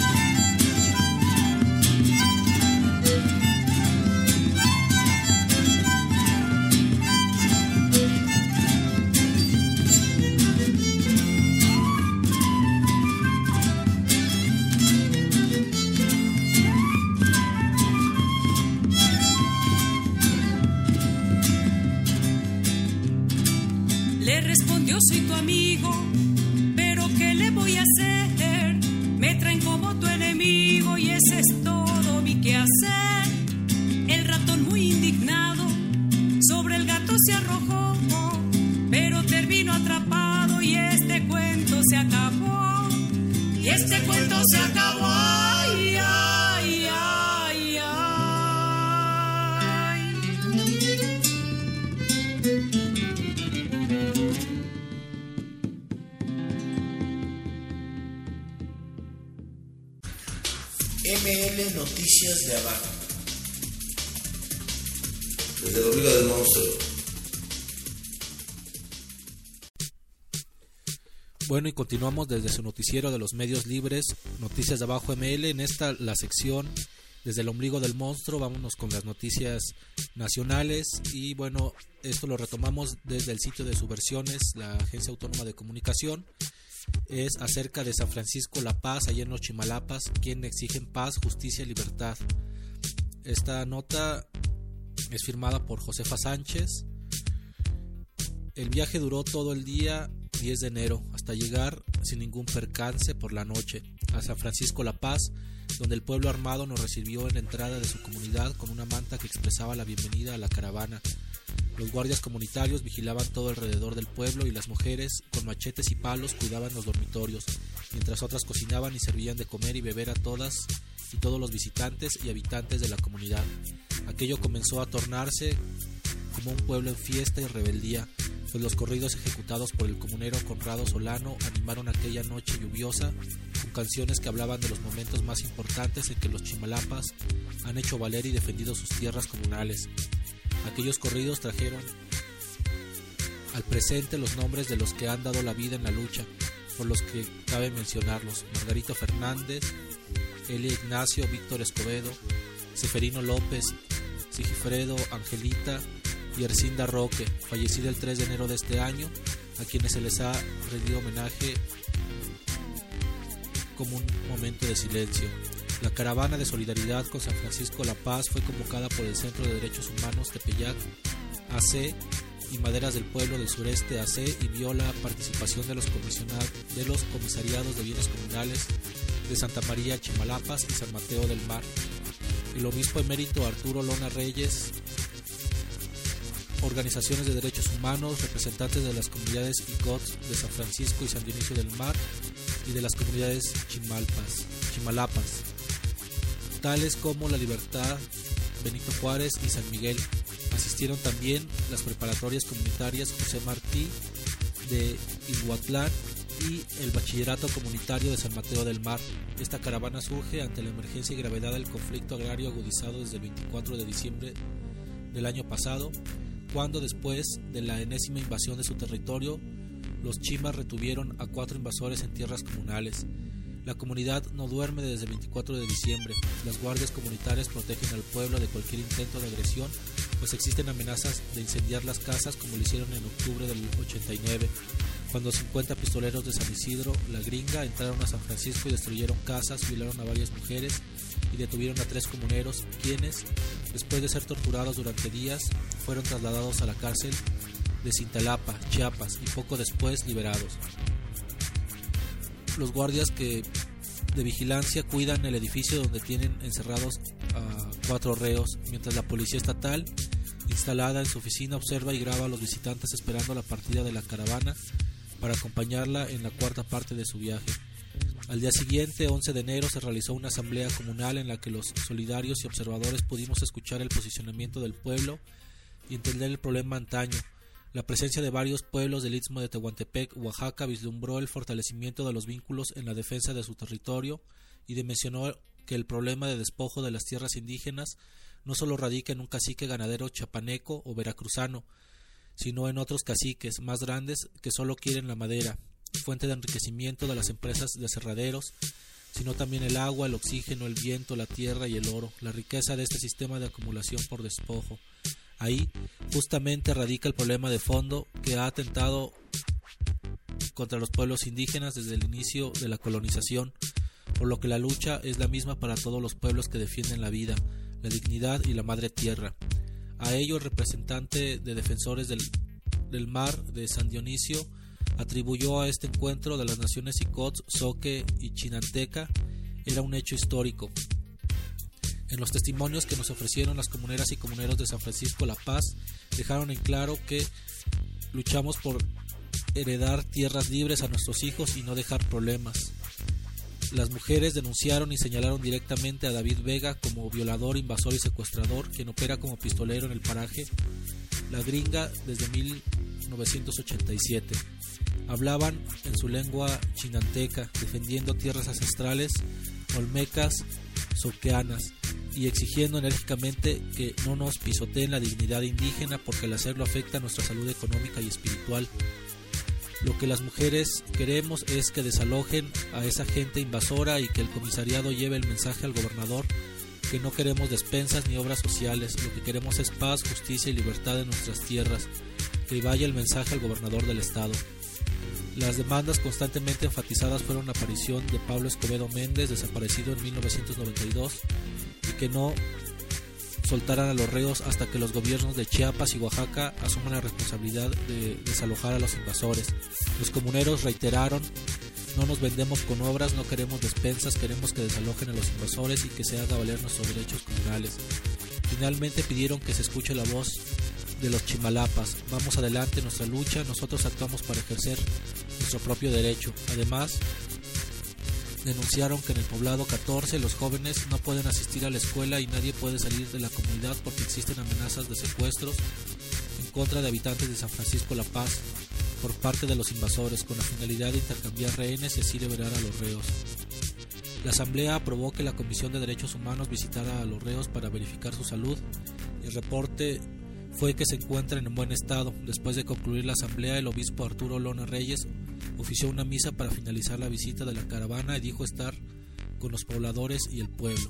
Le respondió: soy tu amigo, pero ¿qué le voy a hacer? Me traen como tu enemigo y ese es todo mi quehacer. El ratón muy indignado sobre el gato se arrojó, pero terminó atrapado y este cuento se acabó. este cuento se acabó. Ay, ay, ay, ay. ML Noticias de Abajo. Desde el ombligo del monstruo. Bueno, y continuamos desde su noticiero de los medios libres, Noticias de Abajo ML. En esta, la sección desde el ombligo del monstruo, vámonos con las noticias nacionales. Y bueno, esto lo retomamos desde el sitio de Subversiones, la Agencia Autónoma de Comunicación. Es acerca de San Francisco La Paz, allá en los Chimalapas, quien exigen paz, justicia y libertad. Esta nota es firmada por Josefa Sánchez. El viaje duró todo el día 10 de enero hasta llegar sin ningún percance por la noche a San Francisco La Paz, donde el pueblo armado nos recibió en la entrada de su comunidad con una manta que expresaba la bienvenida a la caravana. Los guardias comunitarios vigilaban todo alrededor del pueblo y las mujeres con machetes y palos cuidaban los dormitorios, mientras otras cocinaban y servían de comer y beber a todas y todos los visitantes y habitantes de la comunidad. Aquello comenzó a tornarse como un pueblo en fiesta y rebeldía, pues los corridos ejecutados por el comunero Conrado Solano animaron aquella noche lluviosa con canciones que hablaban de los momentos más importantes en que los Chimalapas han hecho valer y defendido sus tierras comunales. Aquellos corridos trajeron al presente los nombres de los que han dado la vida en la lucha, por los que cabe mencionarlos: Margarito Fernández, Elia Ignacio, Víctor Escobedo, Seferino López, Sigifredo, Angelita y Ercinda Roque, fallecida el 3 de enero de este año, a quienes se les ha rendido homenaje como un momento de silencio. La caravana de solidaridad con San Francisco La Paz fue convocada por el Centro de Derechos Humanos Tepeyac AC y Maderas del Pueblo del Sureste AC, y vio la participación de los comisariados de bienes comunales de Santa María Chimalapas y San Mateo del Mar. El obispo emérito Arturo Lona Reyes, organizaciones de derechos humanos, representantes de las comunidades ICOTS de San Francisco y San Dionisio del Mar y de las comunidades Chimalapas, tales como La Libertad, Benito Juárez y San Miguel. Asistieron también las preparatorias comunitarias José Martí de Iguatlán y el Bachillerato Comunitario de San Mateo del Mar. Esta caravana surge ante la emergencia y gravedad del conflicto agrario agudizado desde el 24 de diciembre del año pasado, cuando después de la enésima invasión de su territorio, los chimas retuvieron a 4 invasores en tierras comunales. La comunidad no duerme desde el 24 de diciembre. Las guardias comunitarias protegen al pueblo de cualquier intento de agresión, pues existen amenazas de incendiar las casas, como lo hicieron en octubre del 89, cuando 50 pistoleros de San Isidro, La Gringa, entraron a San Francisco y destruyeron casas, violaron a varias mujeres y detuvieron a 3 comuneros, quienes, después de ser torturados durante días, fueron trasladados a la cárcel de Cintalapa, Chiapas, y poco después liberados. Los guardias de vigilancia cuidan el edificio donde tienen encerrados a 4 reos, mientras la policía estatal, instalada en su oficina, observa y graba a los visitantes esperando la partida de la caravana para acompañarla en la cuarta parte de su viaje. Al día siguiente, 11 de enero, se realizó una asamblea comunal en la que los solidarios y observadores pudimos escuchar el posicionamiento del pueblo y entender el problema antaño. La presencia de varios pueblos del Istmo de Tehuantepec, Oaxaca, vislumbró el fortalecimiento de los vínculos en la defensa de su territorio y dimensionó que el problema de despojo de las tierras indígenas no solo radica en un cacique ganadero chapaneco o veracruzano, sino en otros caciques más grandes que solo quieren la madera, fuente de enriquecimiento de las empresas de aserraderos, sino también el agua, el oxígeno, el viento, la tierra y el oro, la riqueza de este sistema de acumulación por despojo. Ahí justamente radica el problema de fondo que ha atentado contra los pueblos indígenas desde el inicio de la colonización, por lo que la lucha es la misma para todos los pueblos que defienden la vida, la dignidad y la madre tierra. A ello, el representante de Defensores del Mar de San Dionisio atribuyó a este encuentro de las naciones Icots, Zoque y Chinanteca era un hecho histórico. En los testimonios que nos ofrecieron las comuneras y comuneros de San Francisco La Paz, dejaron en claro que luchamos por heredar tierras libres a nuestros hijos y no dejar problemas. Las mujeres denunciaron y señalaron directamente a David Vega como violador, invasor y secuestrador, quien opera como pistolero en el paraje La Gringa desde 1987. Hablaban en su lengua chinanteca, defendiendo tierras ancestrales, olmecas, soqueanas, y exigiendo enérgicamente que no nos pisoteen la dignidad indígena, porque al hacerlo afecta a nuestra salud económica y espiritual. Lo que las mujeres queremos es que desalojen a esa gente invasora y que el comisariado lleve el mensaje al gobernador que no queremos despensas ni obras sociales, lo que queremos es paz, justicia y libertad en nuestras tierras, que vaya el mensaje al gobernador del estado. Las demandas constantemente enfatizadas fueron la aparición de Pablo Escobedo Méndez, desaparecido en 1992, y que no soltaran a los reos hasta que los gobiernos de Chiapas y Oaxaca asuman la responsabilidad de desalojar a los invasores. Los comuneros reiteraron: no nos vendemos con obras, no queremos despensas, queremos que desalojen a los invasores y que se haga valer nuestros derechos comunales. Finalmente pidieron que se escuche la voz de los chimalapas. Vamos adelante en nuestra lucha, nosotros actuamos para ejercer nuestro propio derecho. Además, denunciaron que en el poblado 14 los jóvenes no pueden asistir a la escuela y nadie puede salir de la comunidad porque existen amenazas de secuestros en contra de habitantes de San Francisco La Paz por parte de los invasores, con la finalidad de intercambiar rehenes y así liberar a los reos. La asamblea aprobó que la Comisión de Derechos Humanos visitara a los reos para verificar su salud. El reporte fue que se encuentran en buen estado. Después de concluir la asamblea, el obispo Arturo Lona Reyes ofició una misa para finalizar la visita de la caravana y dijo estar con los pobladores y el pueblo.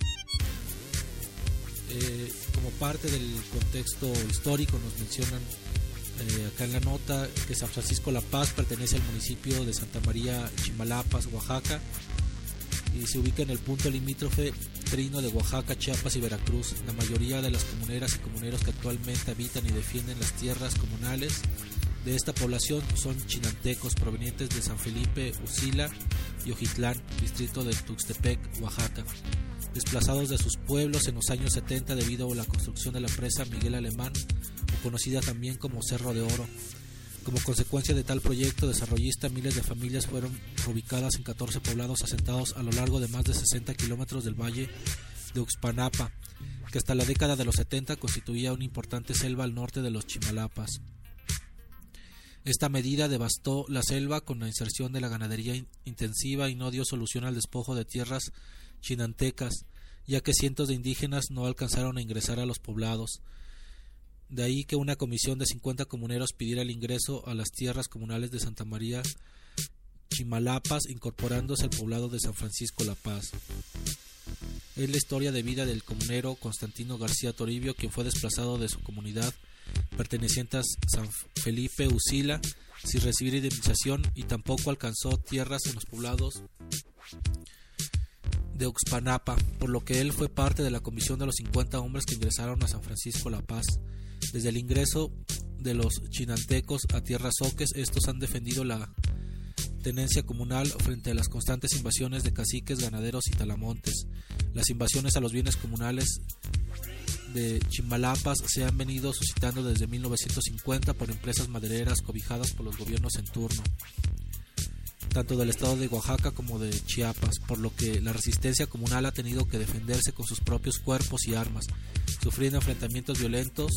Como parte del contexto histórico, nos mencionan acá en la nota que San Francisco La Paz pertenece al municipio de Santa María Chimalapas, Oaxaca, y se ubica en el punto limítrofe trino de Oaxaca, Chiapas y Veracruz. La mayoría de las comuneras y comuneros que actualmente habitan y defienden las tierras comunales de esta población son chinantecos provenientes de San Felipe, Ucila y Ojitlán, distrito de Tuxtepec, Oaxaca, desplazados de sus pueblos en los años 70 debido a la construcción de la presa Miguel Alemán, o conocida también como Cerro de Oro. Como consecuencia de tal proyecto desarrollista, miles de familias fueron reubicadas en 14 poblados asentados a lo largo de más de 60 kilómetros del valle de Uxpanapa, que hasta la década de los 70 constituía una importante selva al norte de los Chimalapas. Esta medida devastó la selva con la inserción de la ganadería intensiva y no dio solución al despojo de tierras chinantecas, ya que cientos de indígenas no alcanzaron a ingresar a los poblados. De ahí que una comisión de 50 comuneros pidiera el ingreso a las tierras comunales de Santa María Chimalapas, incorporándose al poblado de San Francisco La Paz. Es la historia de vida del comunero Constantino García Toribio, quien fue desplazado de su comunidad perteneciente a San Felipe Ucila sin recibir indemnización, y tampoco alcanzó tierras en los poblados de Uxpanapa, por lo que él fue parte de la comisión de los 50 hombres que ingresaron a San Francisco La Paz. Desde el ingreso de los chinantecos a tierras soques, estos han defendido la tenencia comunal frente a las constantes invasiones de caciques, ganaderos y talamontes. Las invasiones a los bienes comunales de Chimalapas se han venido suscitando desde 1950 por empresas madereras cobijadas por los gobiernos en turno, tanto del estado de Oaxaca como de Chiapas, por lo que la resistencia comunal ha tenido que defenderse con sus propios cuerpos y armas, sufriendo enfrentamientos violentos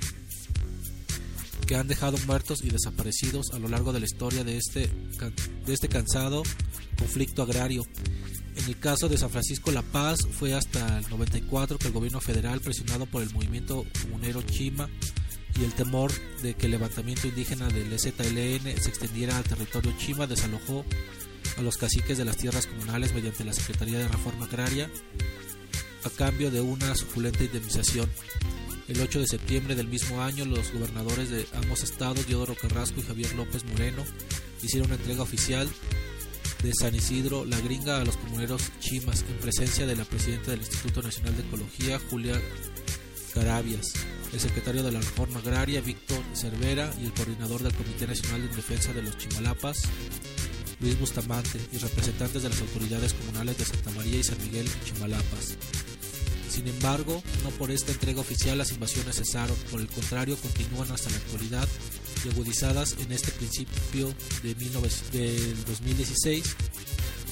que han dejado muertos y desaparecidos a lo largo de la historia de este cansado conflicto agrario. En el caso de San Francisco La Paz, fue hasta el 94 que el gobierno federal, presionado por el movimiento comunero Chima y el temor de que el levantamiento indígena del EZLN se extendiera al territorio Chima, desalojó a los caciques de las tierras comunales mediante la Secretaría de Reforma Agraria a cambio de una suculenta indemnización. El 8 de septiembre del mismo año, los gobernadores de ambos estados, Diodoro Carrasco y Javier López Moreno, hicieron una entrega oficial de San Isidro La Gringa a los comuneros chimas, en presencia de la presidenta del Instituto Nacional de Ecología, Julia Carabias, el secretario de la Reforma Agraria, Víctor Cervera, y el coordinador del Comité Nacional de Defensa de los Chimalapas, Luis Bustamante, y representantes de las autoridades comunales de Santa María y San Miguel Chimalapas. Sin embargo, no por esta entrega oficial las invasiones cesaron, por el contrario continúan hasta la actualidad y agudizadas en este principio del 2016,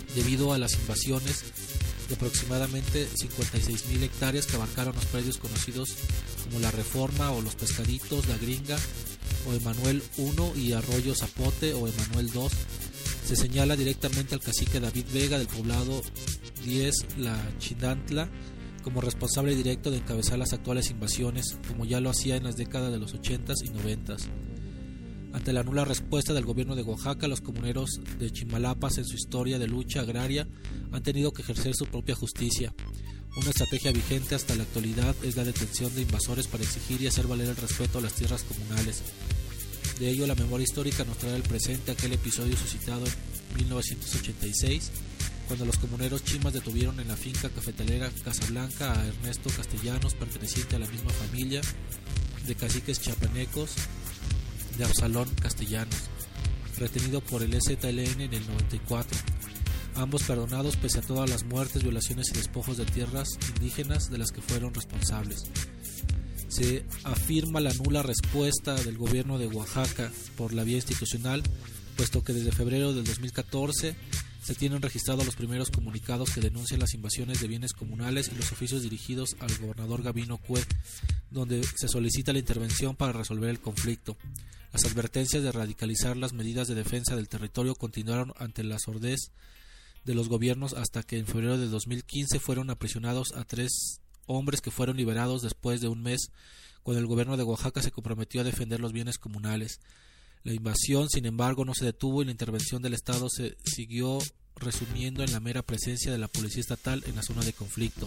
debido a las invasiones de aproximadamente 56,000 hectáreas que abarcaron los predios conocidos como La Reforma o Los Pescaditos, La Gringa o Emanuel I y Arroyo Zapote o Emanuel II. Se señala directamente al cacique David Vega del poblado 10 La Chinantla como responsable directo de encabezar las actuales invasiones, como ya lo hacía en las décadas de los 80s y 90s. Ante la nula respuesta del gobierno de Oaxaca, los comuneros de Chimalapas en su historia de lucha agraria han tenido que ejercer su propia justicia. Una estrategia vigente hasta la actualidad es la detención de invasores para exigir y hacer valer el respeto a las tierras comunales. De ello, la memoria histórica nos trae al presente aquel episodio suscitado en 1986, cuando los comuneros chimas detuvieron en la finca cafetalera Casablanca a Ernesto Castellanos, perteneciente a la misma familia de caciques chiapanecos de Absalón Castellanos, retenido por el EZLN en el 94. Ambos perdonados pese a todas las muertes, violaciones y despojos de tierras indígenas de las que fueron responsables. Se afirma la nula respuesta del gobierno de Oaxaca por la vía institucional, puesto que desde febrero del 2014 se tienen registrados los primeros comunicados que denuncian las invasiones de bienes comunales y los oficios dirigidos al gobernador Gabino Cue, donde se solicita la intervención para resolver el conflicto. Las advertencias de radicalizar las medidas de defensa del territorio continuaron ante la sordez de los gobiernos hasta que en febrero de 2015 fueron aprisionados a 3 hombres que fueron liberados después de un mes, cuando el gobierno de Oaxaca se comprometió a defender los bienes comunales. La invasión, sin embargo, no se detuvo y la intervención del Estado se siguió resumiendo en la mera presencia de la policía estatal en la zona de conflicto.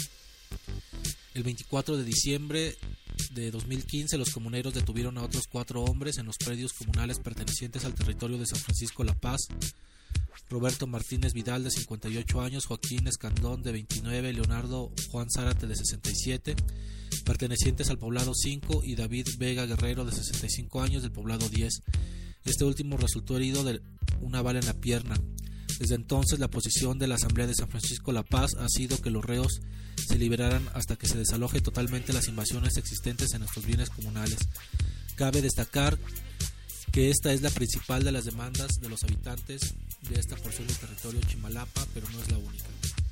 El 24 de diciembre de 2015, los comuneros detuvieron a otros 4 hombres en los predios comunales pertenecientes al territorio de San Francisco La Paz: Roberto Martínez Vidal, de 58 años, Joaquín Escandón, de 29, Leonardo Juan Zárate, de 67, pertenecientes al poblado 5, y David Vega Guerrero, de 65 años, del poblado 10. Este último resultó herido de una bala en la pierna. Desde entonces, la posición de la Asamblea de San Francisco La Paz ha sido que los reos se liberaran hasta que se desaloje totalmente las invasiones existentes en nuestros bienes comunales. Cabe destacar que esta es la principal de las demandas de los habitantes de esta porción del territorio Chimalapa, pero no es la única.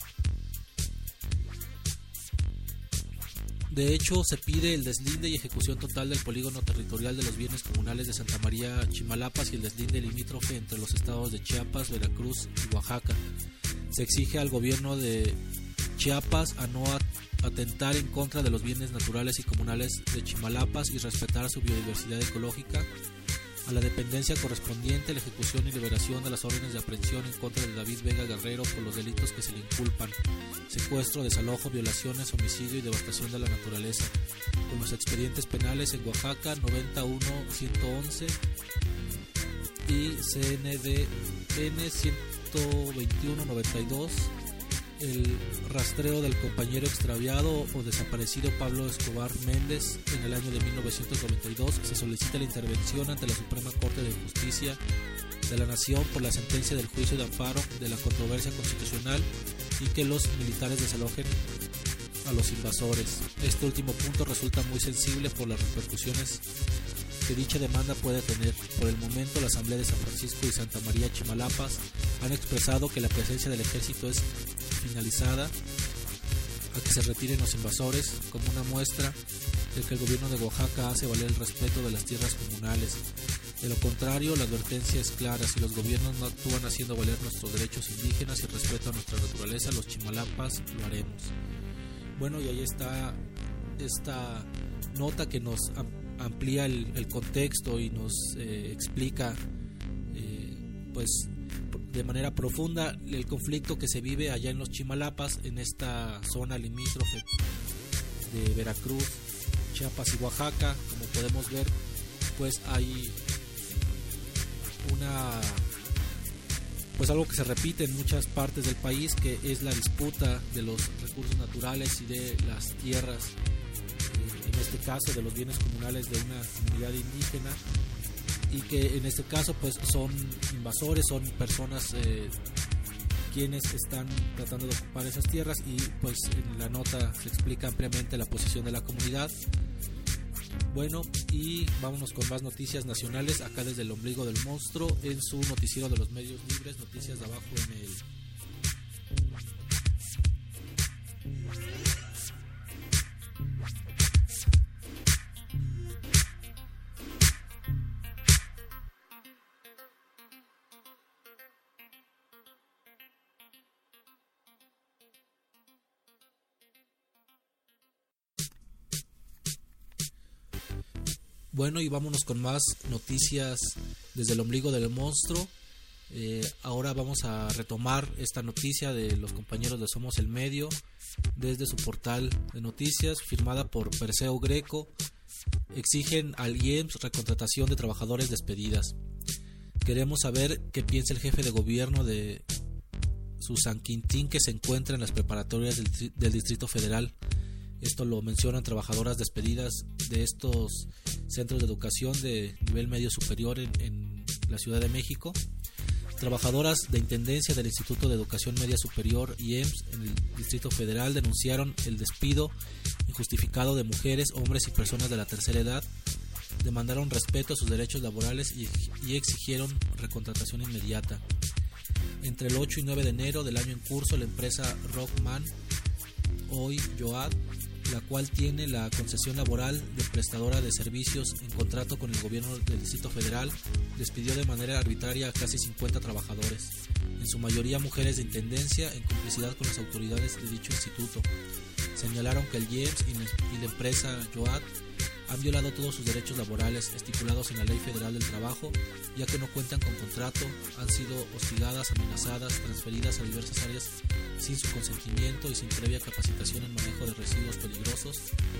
De hecho, se pide el deslinde y ejecución total del polígono territorial de los bienes comunales de Santa María Chimalapas y el deslinde limítrofe entre los estados de Chiapas, Veracruz y Oaxaca. Se exige al gobierno de Chiapas a no atentar en contra de los bienes naturales y comunales de Chimalapas y respetar su biodiversidad ecológica. A la dependencia correspondiente, la ejecución y liberación de las órdenes de aprehensión en contra de David Vega Guerrero por los delitos que se le inculpan: secuestro, desalojo, violaciones, homicidio y devastación de la naturaleza, con los expedientes penales en Oaxaca 91-111 y CNDN 121-92. El rastreo del compañero extraviado o desaparecido Pablo Escobar Méndez en el año de 1992. Se solicita la intervención ante la Suprema Corte de Justicia de la Nación por la sentencia del juicio de amparo de la controversia constitucional y que los militares desalojen a los invasores. Este último punto resulta muy sensible por las repercusiones que dicha demanda puede tener. Por el momento, la Asamblea de San Francisco y Santa María Chimalapas han expresado que la presencia del ejército es finalizada a que se retiren los invasores, como una muestra de que el gobierno de Oaxaca hace valer el respeto de las tierras comunales. De lo contrario, la advertencia es clara: si los gobiernos no actúan haciendo valer nuestros derechos indígenas y respeto a nuestra naturaleza, los Chimalapas lo haremos. Bueno, y ahí está esta nota que nos amplía el contexto y nos explica pues de manera profunda el conflicto que se vive allá en los Chimalapas, en esta zona limítrofe de Veracruz, Chiapas y Oaxaca. Como podemos ver, pues hay algo que se repite en muchas partes del país, que es la disputa de los recursos naturales y de las tierras, en este caso de los bienes comunales de una comunidad indígena, y que en este caso pues son invasores, son personas quienes están tratando de ocupar esas tierras, y pues en la nota se explica ampliamente la posición de la comunidad. Bueno, y vámonos con más noticias nacionales acá desde el ombligo del monstruo en su noticiero de los medios libres, Noticias de Abajo ML. Bueno, y vámonos con más noticias desde el ombligo del monstruo. Ahora vamos a retomar esta noticia de los compañeros de Somos el Medio desde su portal de noticias, firmada por Perseo Greco. Exigen al IEMS recontratación de trabajadores despedidas. Queremos saber qué piensa el jefe de gobierno de su San Quintín, que se encuentra en las preparatorias del Distrito Federal. Esto lo mencionan trabajadoras despedidas de estos centros de educación de nivel medio superior en la Ciudad de México. Trabajadoras de Intendencia del Instituto de Educación Media Superior IEMS en el Distrito Federal denunciaron el despido injustificado de mujeres, hombres y personas de la tercera edad. Demandaron respeto a sus derechos laborales y exigieron recontratación inmediata. Entre el 8 y 9 de enero del año en curso, la empresa Rockman, hoy Joad, la cual tiene la concesión laboral de prestadora de servicios en contrato con el gobierno del Distrito Federal, despidió de manera arbitraria a casi 50 trabajadores, en su mayoría mujeres de intendencia, en complicidad con las autoridades de dicho instituto. Señalaron que el IEMS y la empresa Joad han violado todos sus derechos laborales estipulados en la Ley Federal del Trabajo, ya que no cuentan con contrato, han sido hostigadas, amenazadas, transferidas a diversas áreas sin su consentimiento y sin previa capacitación en manejo de residuos peligrosos,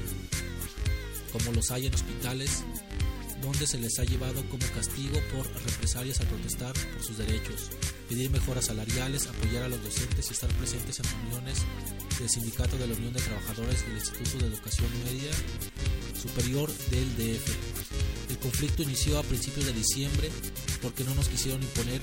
como los hay en hospitales, donde se les ha llevado como castigo por represalias a protestar por sus derechos, pedir mejoras salariales, apoyar a los docentes y estar presentes en reuniones del Sindicato de la Unión de Trabajadores del Instituto de Educación Media Superior del DF. El conflicto inició a principios de diciembre porque nos quisieron imponer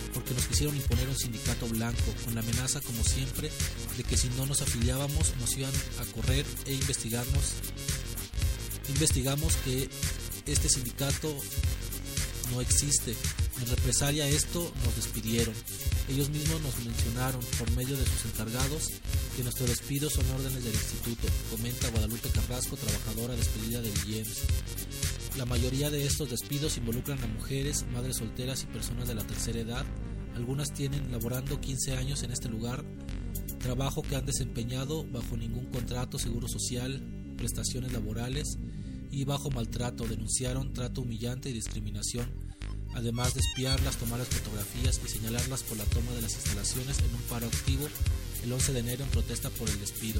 un sindicato blanco, con la amenaza, como siempre, de que si no nos afiliábamos nos iban a correr e investigarnos. Investigamos que este sindicato no existe. En represalia a esto nos despidieron. Ellos mismos nos mencionaron por medio de sus encargados que nuestros despidos son órdenes del instituto, comenta Guadalupe Carrasco, trabajadora despedida del IEMS. La mayoría de estos despidos involucran a mujeres, madres solteras y personas de la tercera edad. Algunas tienen laborando 15 años en este lugar, trabajo que han desempeñado bajo ningún contrato, seguro social, prestaciones laborales y bajo maltrato. Denunciaron trato humillante y discriminación, además de espiarlas, tomarles fotografías y señalarlas por la toma de las instalaciones en un paro activo el 11 de enero en protesta por el despido.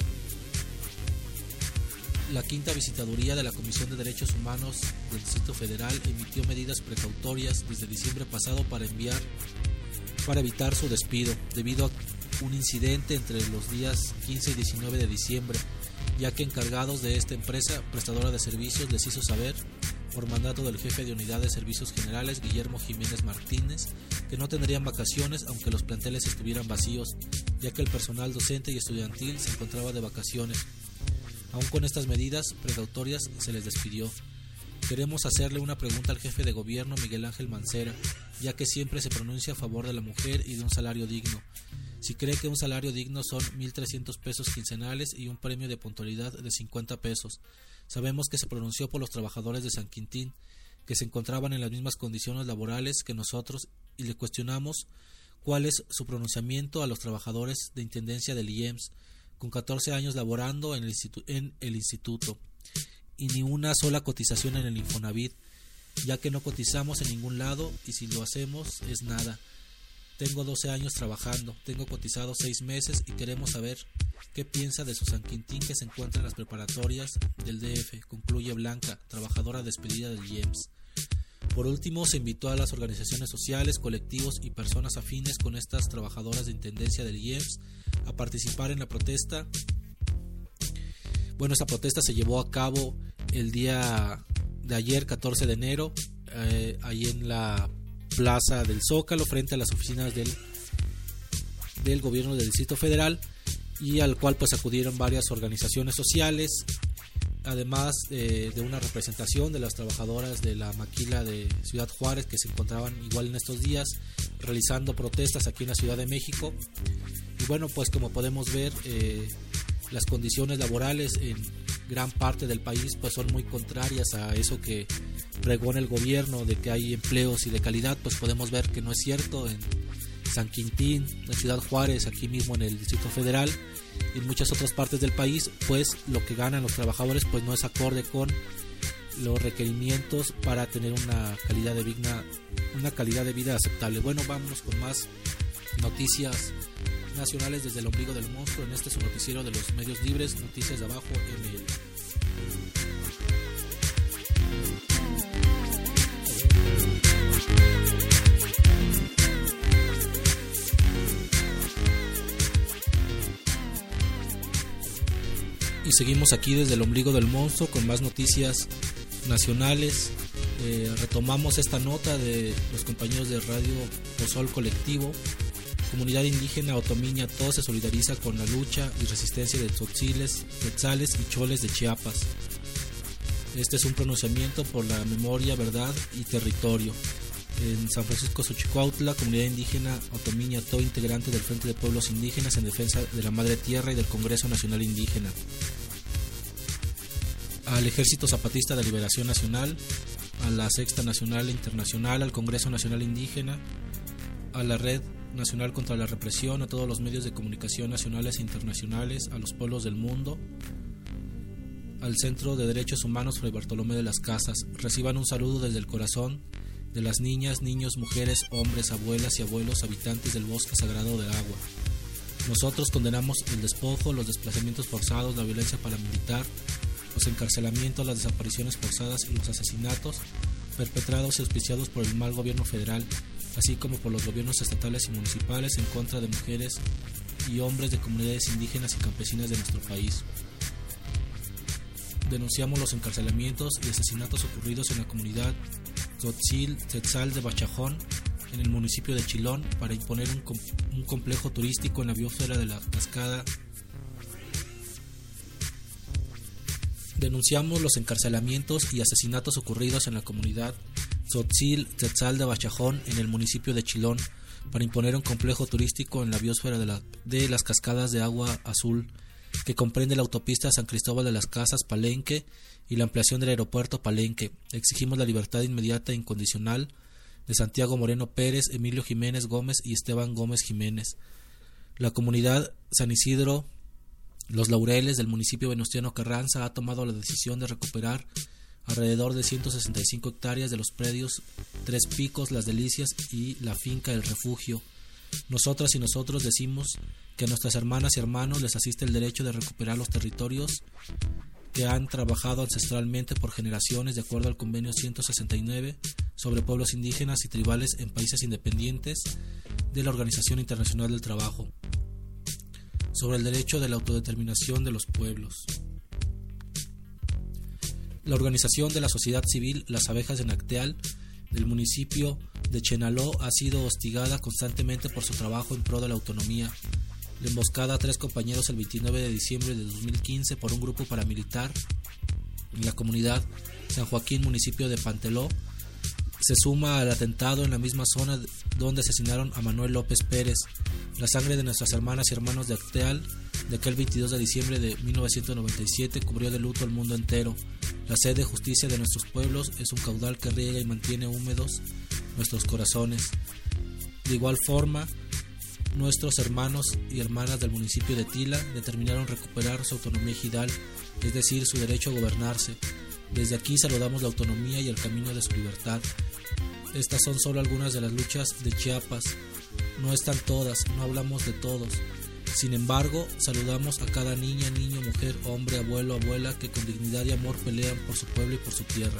La quinta visitaduría de la Comisión de Derechos Humanos del Distrito Federal emitió medidas precautorias desde diciembre pasado para evitar su despido, debido a un incidente entre los días 15 y 19 de diciembre, ya que encargados de esta empresa prestadora de servicios les hizo saber, por mandato del jefe de Unidad de Servicios Generales, Guillermo Jiménez Martínez, que no tendrían vacaciones aunque los planteles estuvieran vacíos, ya que el personal docente y estudiantil se encontraba de vacaciones. Aún con estas medidas precautorias se les despidió. Queremos hacerle una pregunta al jefe de gobierno, Miguel Ángel Mancera, ya que siempre se pronuncia a favor de la mujer y de un salario digno. Si cree que un salario digno son 1,300 pesos quincenales y un premio de puntualidad de 50 pesos. Sabemos que se pronunció por los trabajadores de San Quintín, que se encontraban en las mismas condiciones laborales que nosotros, y le cuestionamos cuál es su pronunciamiento a los trabajadores de Intendencia del IEMS, con 14 años laborando en el instituto, y ni una sola cotización en el Infonavit, ya que no cotizamos en ningún lado y si lo hacemos es nada. Tengo 12 años trabajando, tengo cotizado 6 meses y queremos saber qué piensa de su San Quintín, que se encuentra en las preparatorias del DF, concluye Blanca, trabajadora despedida del IEMS. Por último, se invitó a las organizaciones sociales, colectivos y personas afines con estas trabajadoras de Intendencia del IEMS a participar en la protesta. Bueno, esta protesta se llevó a cabo el día de ayer, 14 de enero, ahí en la Plaza del Zócalo, frente a las oficinas del gobierno del Distrito Federal, y al cual pues acudieron varias organizaciones sociales, además de una representación de las trabajadoras de la maquila de Ciudad Juárez, que se encontraban igual en estos días realizando protestas aquí en la Ciudad de México. Y bueno, pues como podemos ver, las condiciones laborales en gran parte del país pues son muy contrarias a eso que pregona el gobierno de que hay empleos y de calidad. Pues podemos ver que no es cierto en San Quintín, en Ciudad Juárez, aquí mismo en el Distrito Federal y en muchas otras partes del país, pues lo que ganan los trabajadores pues no es acorde con los requerimientos para tener una calidad de vida aceptable. Bueno, vámonos con más noticias nacionales desde el ombligo del monstruo. En este su noticiero de los medios libres, Noticias de Abajo ML. Y seguimos aquí desde el ombligo del monstruo con más noticias nacionales. Retomamos esta nota de los compañeros de Radio Pozol Colectivo. Comunidad indígena Otomiña todo se solidariza con la lucha y resistencia de tzotziles, quetzales y choles de Chiapas. Este es un pronunciamiento por la memoria, verdad y territorio. En San Francisco Xochicuautla, comunidad indígena Otomiña todo integrante del Frente de Pueblos Indígenas en defensa de la Madre Tierra y del Congreso Nacional Indígena. Al Ejército Zapatista de Liberación Nacional, a la Sexta Nacional e Internacional, al Congreso Nacional Indígena, a la Red Nacional contra la Represión, a todos los medios de comunicación nacionales e internacionales, a los pueblos del mundo, al Centro de Derechos Humanos Fray Bartolomé de las Casas. Reciban un saludo desde el corazón de las niñas, niños, mujeres, hombres, abuelas y abuelos, habitantes del bosque sagrado del agua. Nosotros condenamos el despojo, los desplazamientos forzados, la violencia paramilitar, los encarcelamientos, las desapariciones forzadas y los asesinatos perpetrados y auspiciados por el mal gobierno federal, así como por los gobiernos estatales y municipales en contra de mujeres y hombres de comunidades indígenas y campesinas de nuestro país. Denunciamos los encarcelamientos y asesinatos ocurridos en la comunidad Tzotzil Tzetzal de Bachajón, en el municipio de Chilón, para imponer un complejo turístico en la biosfera de la cascada. Denunciamos los encarcelamientos y asesinatos ocurridos en la comunidad Tzotzil Tzetzal de Bachajón, en el municipio de Chilón, para imponer un complejo turístico en la biosfera de las cascadas de agua azul, que comprende la autopista San Cristóbal de las Casas Palenque y la ampliación del aeropuerto Palenque. Exigimos la libertad inmediata e incondicional de Santiago Moreno Pérez, Emilio Jiménez Gómez y Esteban Gómez Jiménez. La comunidad San Isidro Los Laureles del municipio venustiano Carranza ha tomado la decisión de recuperar alrededor de 165 hectáreas de los predios Tres Picos, Las Delicias y la finca El Refugio. Nosotras y nosotros decimos que a nuestras hermanas y hermanos les asiste el derecho de recuperar los territorios que han trabajado ancestralmente por generaciones de acuerdo al convenio 169 sobre pueblos indígenas y tribales en países independientes de la Organización Internacional del Trabajo, sobre el derecho de la autodeterminación de los pueblos. La organización de la sociedad civil Las Abejas de Nacteal del municipio de Chenaló ha sido hostigada constantemente por su trabajo en pro de la autonomía. La emboscada a 3 compañeros el 29 de diciembre de 2015 por un grupo paramilitar en la comunidad San Joaquín, municipio de Panteló, se suma al atentado en la misma zona donde asesinaron a Manuel López Pérez. La sangre de nuestras hermanas y hermanos de Acteal de aquel 22 de diciembre de 1997 cubrió de luto al mundo entero. La sed de justicia de nuestros pueblos es un caudal que riega y mantiene húmedos nuestros corazones. De igual forma, nuestros hermanos y hermanas del municipio de Tila determinaron recuperar su autonomía ejidal, es decir, su derecho a gobernarse. Desde aquí saludamos la autonomía y el camino de su libertad. Estas son solo algunas de las luchas de Chiapas. No están todas, no hablamos de todos. Sin embargo, saludamos a cada niña, niño, mujer, hombre, abuelo, abuela que con dignidad y amor pelean por su pueblo y por su tierra.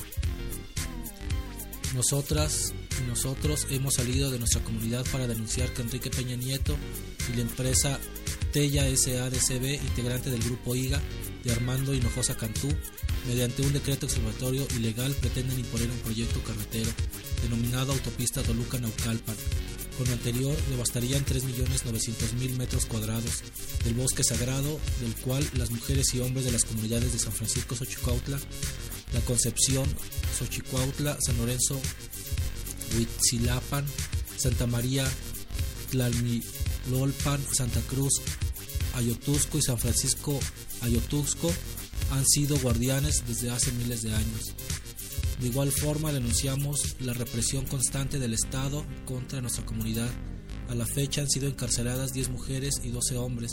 Nosotras y nosotros hemos salido de nuestra comunidad para denunciar que Enrique Peña Nieto y la empresa Tella S.A.D.C.B., integrante del grupo IGA de Armando Hinojosa Cantú, mediante un decreto expropiatorio ilegal pretenden imponer un proyecto carretero denominado Autopista Toluca-Naucalpan. Con lo anterior devastarían 3.900.000 metros cuadrados del bosque sagrado, del cual las mujeres y hombres de las comunidades de San Francisco Xochicuautla, La Concepción, Xochicuautla, San Lorenzo, Huitzilapan, Santa María, Tlalmilolpan, Santa Cruz, Ayotusco y San Francisco Ayotusco han sido guardianes desde hace miles de años. De igual forma denunciamos la represión constante del Estado contra nuestra comunidad. A la fecha han sido encarceladas 10 mujeres y 12 hombres,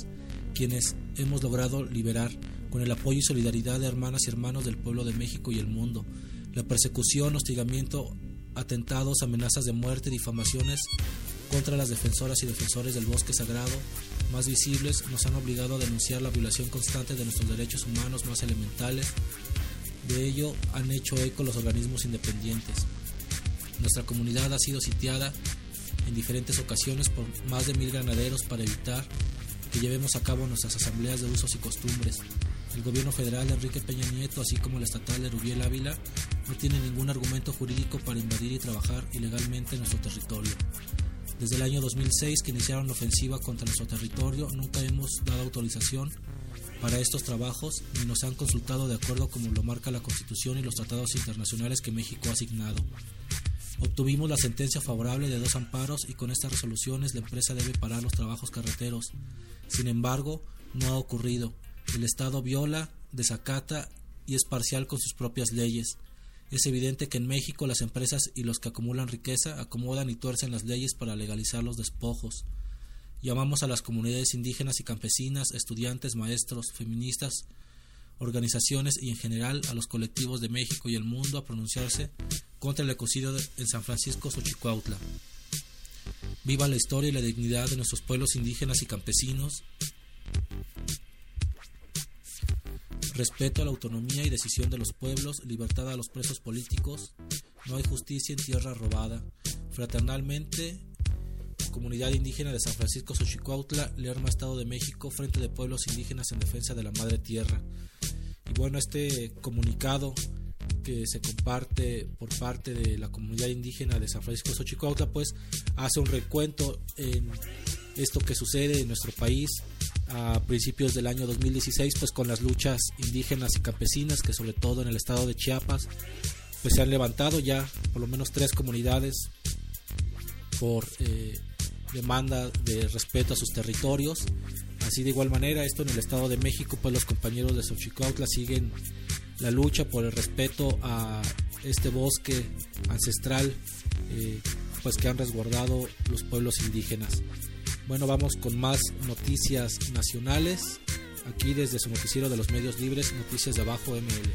quienes hemos logrado liberar con el apoyo y solidaridad de hermanas y hermanos del pueblo de México y el mundo. La persecución, hostigamiento, atentados, amenazas de muerte, difamaciones contra las defensoras y defensores del bosque sagrado más visibles nos han obligado a denunciar la violación constante de nuestros derechos humanos más elementales. De ello han hecho eco los organismos independientes. Nuestra comunidad ha sido sitiada en diferentes ocasiones por más de 1000 granaderos para evitar que llevemos a cabo nuestras asambleas de usos y costumbres. El gobierno federal de Enrique Peña Nieto, así como el estatal de Rubiel Ávila, no tiene ningún argumento jurídico para invadir y trabajar ilegalmente en nuestro territorio. Desde el año 2006 que iniciaron la ofensiva contra nuestro territorio, nunca hemos dado autorización para estos trabajos ni nos han consultado de acuerdo como lo marca la Constitución y los tratados internacionales que México ha asignado. Obtuvimos la sentencia favorable de 2 amparos y con estas resoluciones la empresa debe parar los trabajos carreteros. Sin embargo, no ha ocurrido. El Estado viola, desacata y es parcial con sus propias leyes. Es evidente que en México las empresas y los que acumulan riqueza acomodan y tuercen las leyes para legalizar los despojos. Llamamos a las comunidades indígenas y campesinas, estudiantes, maestros, feministas, organizaciones y en general a los colectivos de México y el mundo a pronunciarse contra el ecocidio en San Francisco Xochicuautla. Viva la historia y la dignidad de nuestros pueblos indígenas y campesinos. Respeto a la autonomía y decisión de los pueblos, libertad a los presos políticos, no hay justicia en tierra robada. Fraternalmente, Comunidad Indígena de San Francisco Xochicuautla, Lerma, Estado de México, Frente de Pueblos Indígenas en Defensa de la Madre Tierra. Y bueno, este comunicado que se comparte por parte de la Comunidad Indígena de San Francisco Xochicuautla, pues hace un recuento en esto que sucede en nuestro país a principios del año 2016, pues con las luchas indígenas y campesinas que sobre todo en el estado de Chiapas pues se han levantado ya por lo menos 3 comunidades por demanda de respeto a sus territorios. Así de igual manera, esto en el estado de México, pues los compañeros de Xochicuautla siguen la lucha por el respeto a este bosque ancestral pues que han resguardado los pueblos indígenas. Bueno, vamos con más noticias nacionales, aquí desde su noticiero de los medios libres, Noticias de Abajo ML.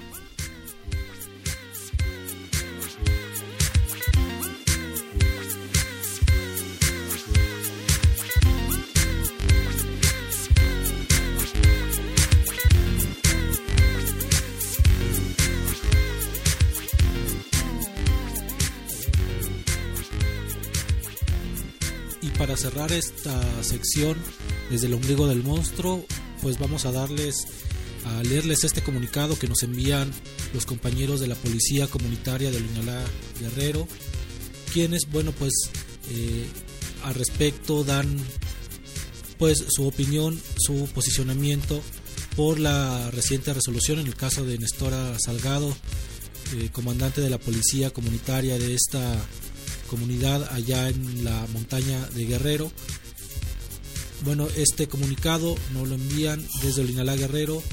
Para cerrar esta sección desde el ombligo del monstruo, pues vamos a leerles este comunicado que nos envían los compañeros de la Policía Comunitaria de Olinalá Guerrero, quienes, bueno, pues al respecto dan pues su opinión, su posicionamiento por la reciente resolución en el caso de Nestora Salgado, comandante de la Policía Comunitaria de esta comunidad allá en la montaña de Guerrero. Bueno, este comunicado nos lo envían desde Olinalá Guerrero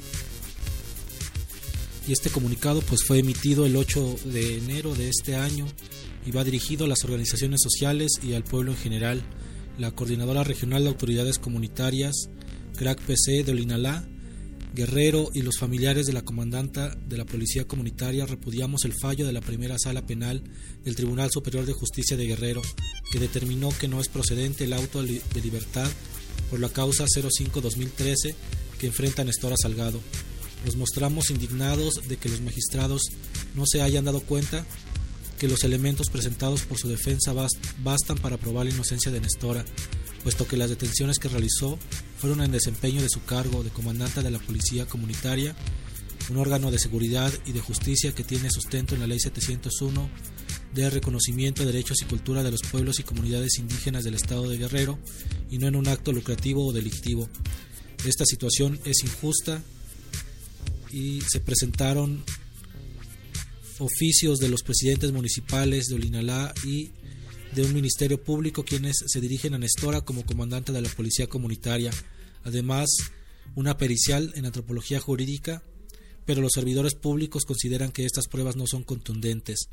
y este comunicado pues fue emitido el 8 de enero de este año y va dirigido a las organizaciones sociales y al pueblo en general. La Coordinadora Regional de Autoridades Comunitarias, CRAC PC de Olinalá Guerrero y los familiares de la comandanta de la Policía Comunitaria repudiamos el fallo de la primera sala penal del Tribunal Superior de Justicia de Guerrero, que determinó que no es procedente el auto de libertad por la causa 05-2013 que enfrenta a Nestora Salgado. Nos mostramos indignados de que los magistrados no se hayan dado cuenta que los elementos presentados por su defensa bastan para probar la inocencia de Nestora, puesto que las detenciones que realizó fueron en desempeño de su cargo de comandante de la Policía Comunitaria, un órgano de seguridad y de justicia que tiene sustento en la Ley 701 de reconocimiento de derechos y cultura de los pueblos y comunidades indígenas del estado de Guerrero y no en un acto lucrativo o delictivo. Esta situación es injusta y se presentaron oficios de los presidentes municipales de Olinalá y de un ministerio público quienes se dirigen a Nestora como comandante de la Policía Comunitaria, además una pericial en antropología jurídica, pero los servidores públicos consideran que estas pruebas no son contundentes.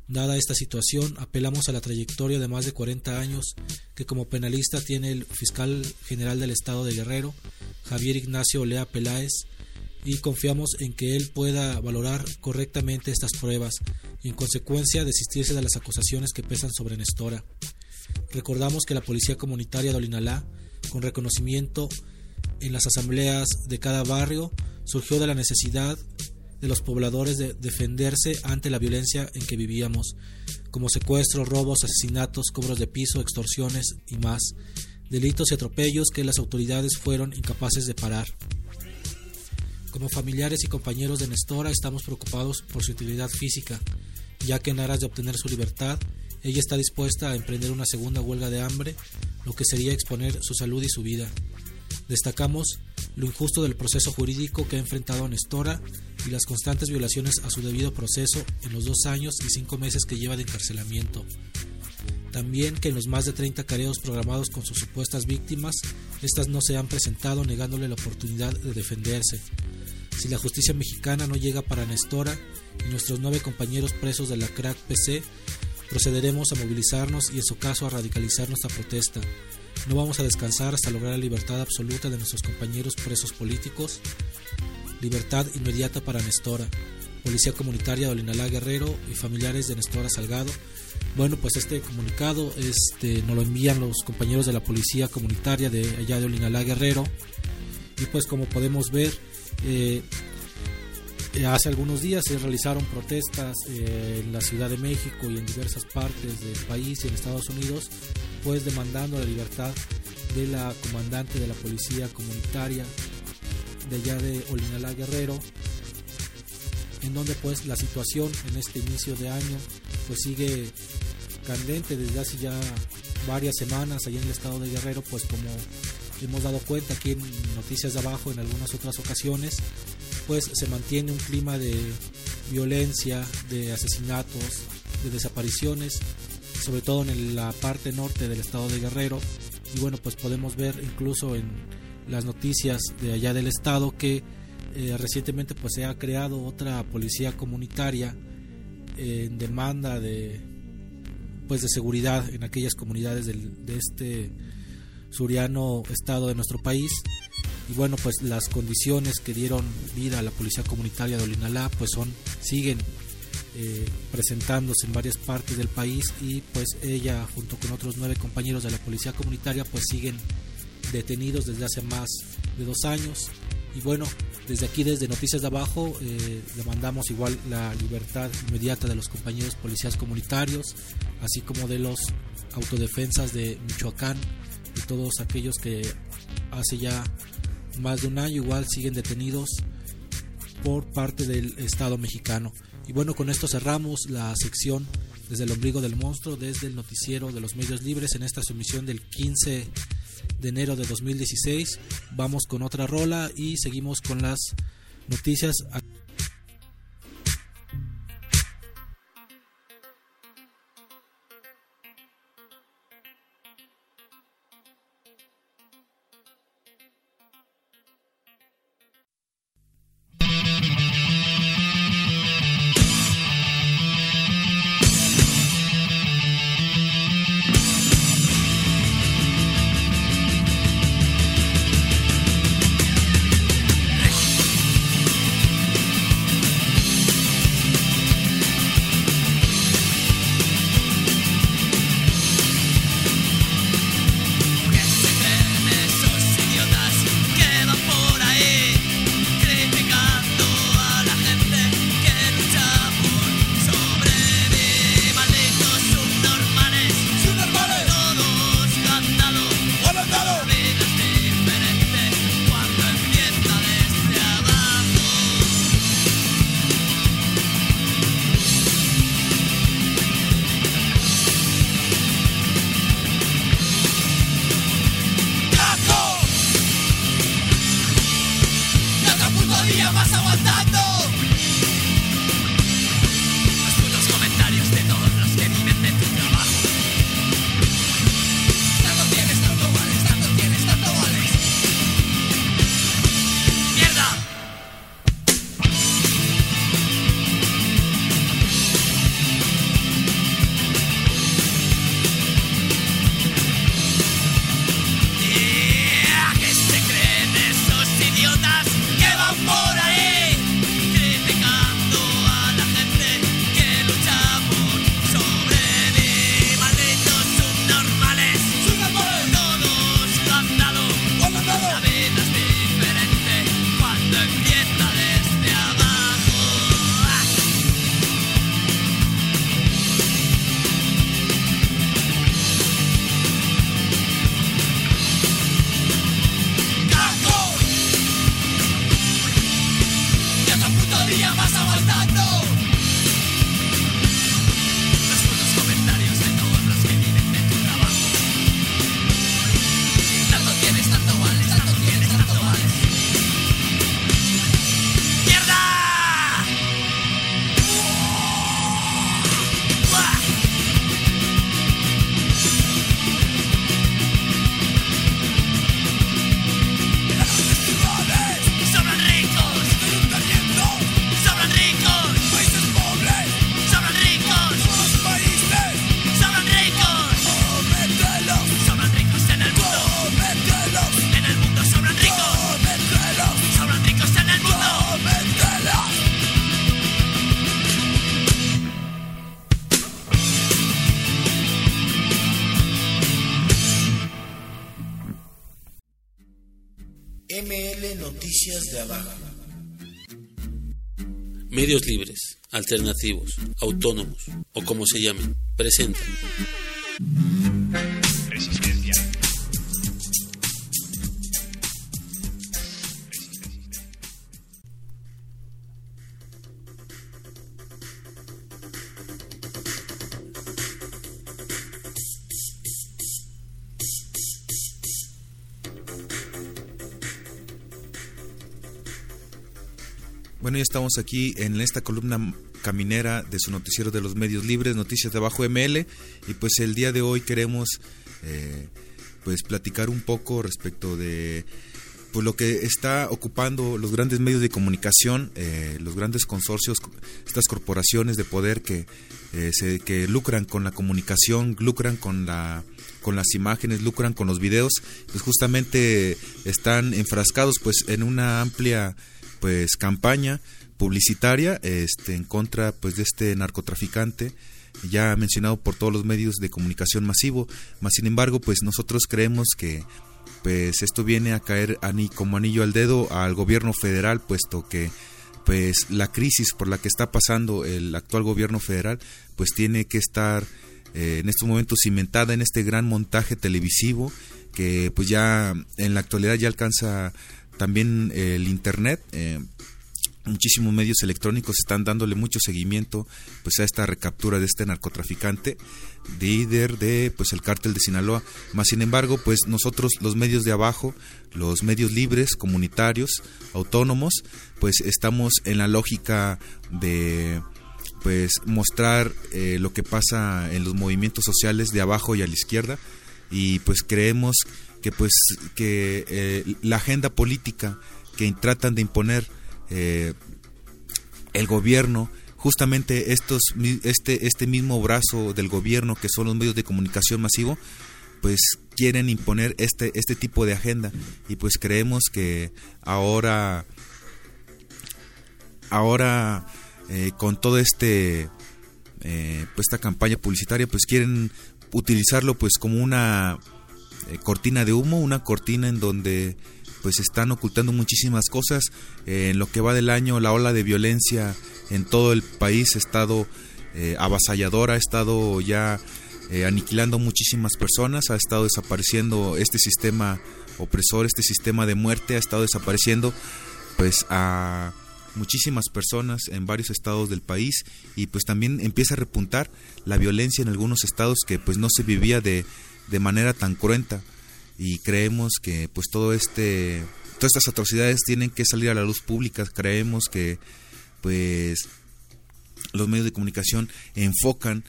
Dada esta situación, apelamos a la trayectoria de más de 40 años que como penalista tiene el fiscal general del estado de Guerrero, Javier Ignacio Olea Peláez, y confiamos en que él pueda valorar correctamente estas pruebas y en consecuencia desistirse de las acusaciones que pesan sobre Nestora. Recordamos que la Policía Comunitaria de Olinalá, con reconocimiento en las asambleas de cada barrio, surgió de la necesidad de los pobladores de defenderse ante la violencia en que vivíamos, como secuestros, robos, asesinatos, cobros de piso, extorsiones y más, delitos y atropellos que las autoridades fueron incapaces de parar. Como familiares y compañeros de Nestora estamos preocupados por su integridad física, ya que en aras de obtener su libertad, ella está dispuesta a emprender una segunda huelga de hambre, lo que sería exponer su salud y su vida. Destacamos lo injusto del proceso jurídico que ha enfrentado a Nestora y las constantes violaciones a su debido proceso en los 2 años y 5 meses que lleva de encarcelamiento. También que en los más de 30 careos programados con sus supuestas víctimas, estas no se han presentado negándole la oportunidad de defenderse. Si la justicia mexicana no llega para Nestora y nuestros 9 compañeros presos de la CRAC PC, procederemos a movilizarnos y en su caso a radicalizar nuestra protesta. No vamos a descansar hasta lograr la libertad absoluta de nuestros compañeros presos políticos, libertad inmediata para Nestora, Policía Comunitaria de Olinalá Guerrero y familiares de Nestora Salgado. Bueno, pues este comunicado nos lo envían los compañeros de la Policía Comunitaria de allá de Olinalá Guerrero, y pues como podemos ver, hace algunos días se realizaron protestas en la Ciudad de México y en diversas partes del país y en Estados Unidos, pues demandando la libertad de la comandante de la Policía Comunitaria de allá de Olinalá Guerrero, en donde pues la situación en este inicio de año pues sigue candente desde hace ya varias semanas allá en el estado de Guerrero, pues como hemos dado cuenta aquí en Noticias de Abajo en algunas otras ocasiones, pues se mantiene un clima de violencia, de asesinatos, de desapariciones, sobre todo en la parte norte del estado de Guerrero. Y bueno, pues podemos ver incluso en las noticias de allá del estado que recientemente pues se ha creado otra policía comunitaria en demanda de seguridad en aquellas comunidades de este suriano estado de nuestro país. Y bueno, pues las condiciones que dieron vida a la Policía Comunitaria de Olinalá pues siguen presentándose en varias partes del país, y pues ella junto con otros 9 compañeros de la Policía Comunitaria pues siguen detenidos desde hace más de 2 años. Y bueno, desde aquí, desde Noticias de Abajo, demandamos igual la libertad inmediata de los compañeros policías comunitarios, así como de los autodefensas de Michoacán y todos aquellos que hace ya más de un año igual siguen detenidos por parte del Estado mexicano. Y bueno, con esto cerramos la sección desde el ombligo del monstruo, desde el noticiero de los medios libres en esta emisión del 15 de enero de 2016. Vamos con otra rola y seguimos con las noticias. ML Noticias de Abajo. Medios libres, alternativos, autónomos o como se llamen, presentan Resistencia. Bueno, ya estamos aquí en esta columna caminera de su noticiero de los medios libres, Noticias de Abajo ML, y pues el día de hoy queremos pues platicar un poco respecto de pues lo que está ocupando los grandes medios de comunicación, los grandes consorcios, estas corporaciones de poder que lucran con la comunicación, lucran con las imágenes, lucran con los videos, pues justamente están enfrascados pues en una amplia pues campaña publicitaria en contra pues de este narcotraficante ya mencionado por todos los medios de comunicación masivo. Mas sin embargo, pues nosotros creemos que pues esto viene a caer como anillo al dedo al gobierno federal, puesto que pues la crisis por la que está pasando el actual gobierno federal pues tiene que estar en estos momentos cimentada en este gran montaje televisivo que pues ya en la actualidad ya alcanza también el internet. Muchísimos medios electrónicos están dándole mucho seguimiento pues a esta recaptura de este narcotraficante, líder de pues el cártel de Sinaloa. Mas sin embargo, pues nosotros los medios de abajo, los medios libres, comunitarios, autónomos, pues estamos en la lógica de pues mostrar lo que pasa en los movimientos sociales de abajo y a la izquierda, y pues creemos que la agenda política que tratan de imponer el gobierno, justamente este mismo brazo del gobierno que son los medios de comunicación masivo, pues quieren imponer este tipo de agenda, y pues creemos que ahora con todo esta campaña publicitaria pues quieren utilizarlo pues como una cortina de humo, una cortina en donde pues están ocultando muchísimas cosas. En lo que va del año, la ola de violencia en todo el país ha estado avasalladora, ha estado ya aniquilando muchísimas personas, ha estado desapareciendo este sistema opresor, este sistema de muerte, ha estado desapareciendo pues a muchísimas personas en varios estados del país, y pues también empieza a repuntar la violencia en algunos estados que pues no se vivía de manera tan cruenta, y creemos que pues todas estas atrocidades tienen que salir a la luz pública. Creemos que pues los medios de comunicación enfocan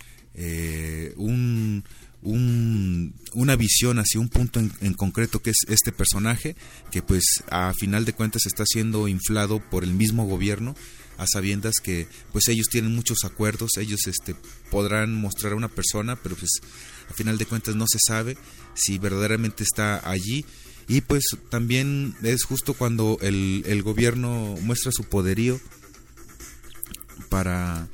una visión hacia un punto en concreto, que es este personaje que pues a final de cuentas está siendo inflado por el mismo gobierno, a sabiendas que pues ellos tienen muchos acuerdos. Ellos podrán mostrar a una persona, pero pues a final de cuentas no se sabe si verdaderamente está allí, y pues también es justo cuando el gobierno muestra su poderío para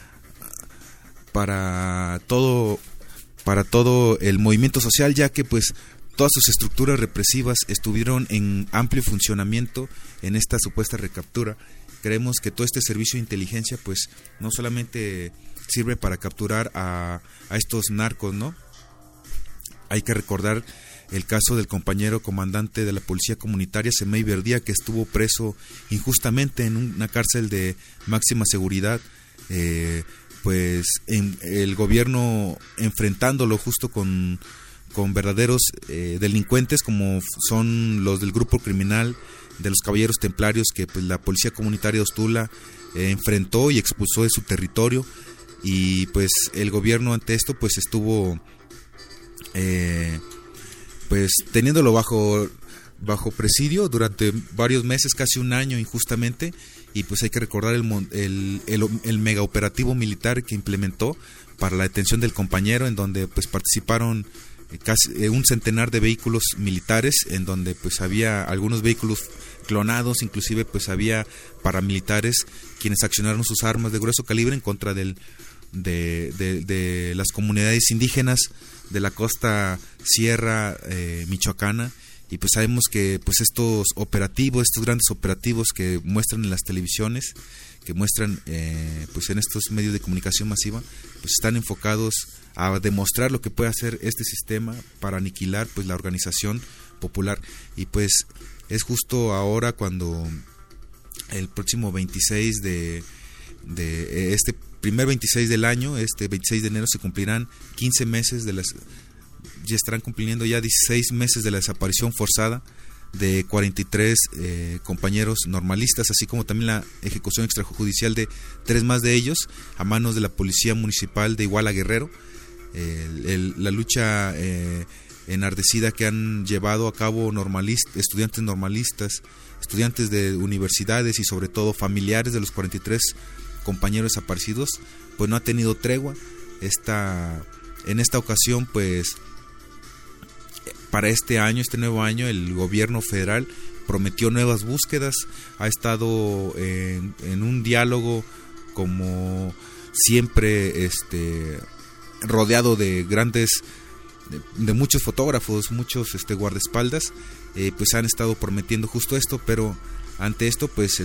todo el movimiento social, ya que pues todas sus estructuras represivas estuvieron en amplio funcionamiento en esta supuesta recaptura. Creemos que todo este servicio de inteligencia pues no solamente sirve para capturar a estos narcos, ¿no? Hay que recordar el caso del compañero comandante de la policía comunitaria, Semey Verdía, que estuvo preso injustamente en una cárcel de máxima seguridad, pues el gobierno enfrentándolo justo con verdaderos delincuentes como son los del grupo criminal de los Caballeros Templarios, que pues la policía comunitaria de Ostula enfrentó y expulsó de su territorio, y pues el gobierno ante esto pues estuvo pues teniéndolo bajo presidio durante varios meses, casi un año injustamente. Y pues hay que recordar el mega operativo militar que implementó para la detención del compañero, en donde pues participaron casi un centenar de vehículos militares, en donde pues había algunos vehículos clonados, inclusive pues había paramilitares quienes accionaron sus armas de grueso calibre en contra de las comunidades indígenas de la costa sierra michoacana, y pues sabemos que pues estos grandes operativos que muestran en las televisiones, que muestran pues en estos medios de comunicación masiva, pues están enfocados a demostrar lo que puede hacer este sistema para aniquilar pues la organización popular. Y pues es justo ahora cuando el próximo 26 de este primer 26 del año, este 26 de enero, se cumplirán 15 meses ya estarán cumpliendo ya 16 meses de la desaparición forzada de 43 compañeros normalistas, así como también la ejecución extrajudicial de 3 más de ellos a manos de la Policía Municipal de Iguala Guerrero. La lucha enardecida que han llevado a cabo estudiantes normalistas, estudiantes de universidades y sobre todo familiares de los 43 compañeros desaparecidos, pues no ha tenido tregua. En esta ocasión, pues para este nuevo año, el gobierno federal prometió nuevas búsquedas, ha estado en un diálogo como siempre, rodeado de muchos fotógrafos, muchos guardaespaldas, pues han estado prometiendo justo esto, pero ante esto pues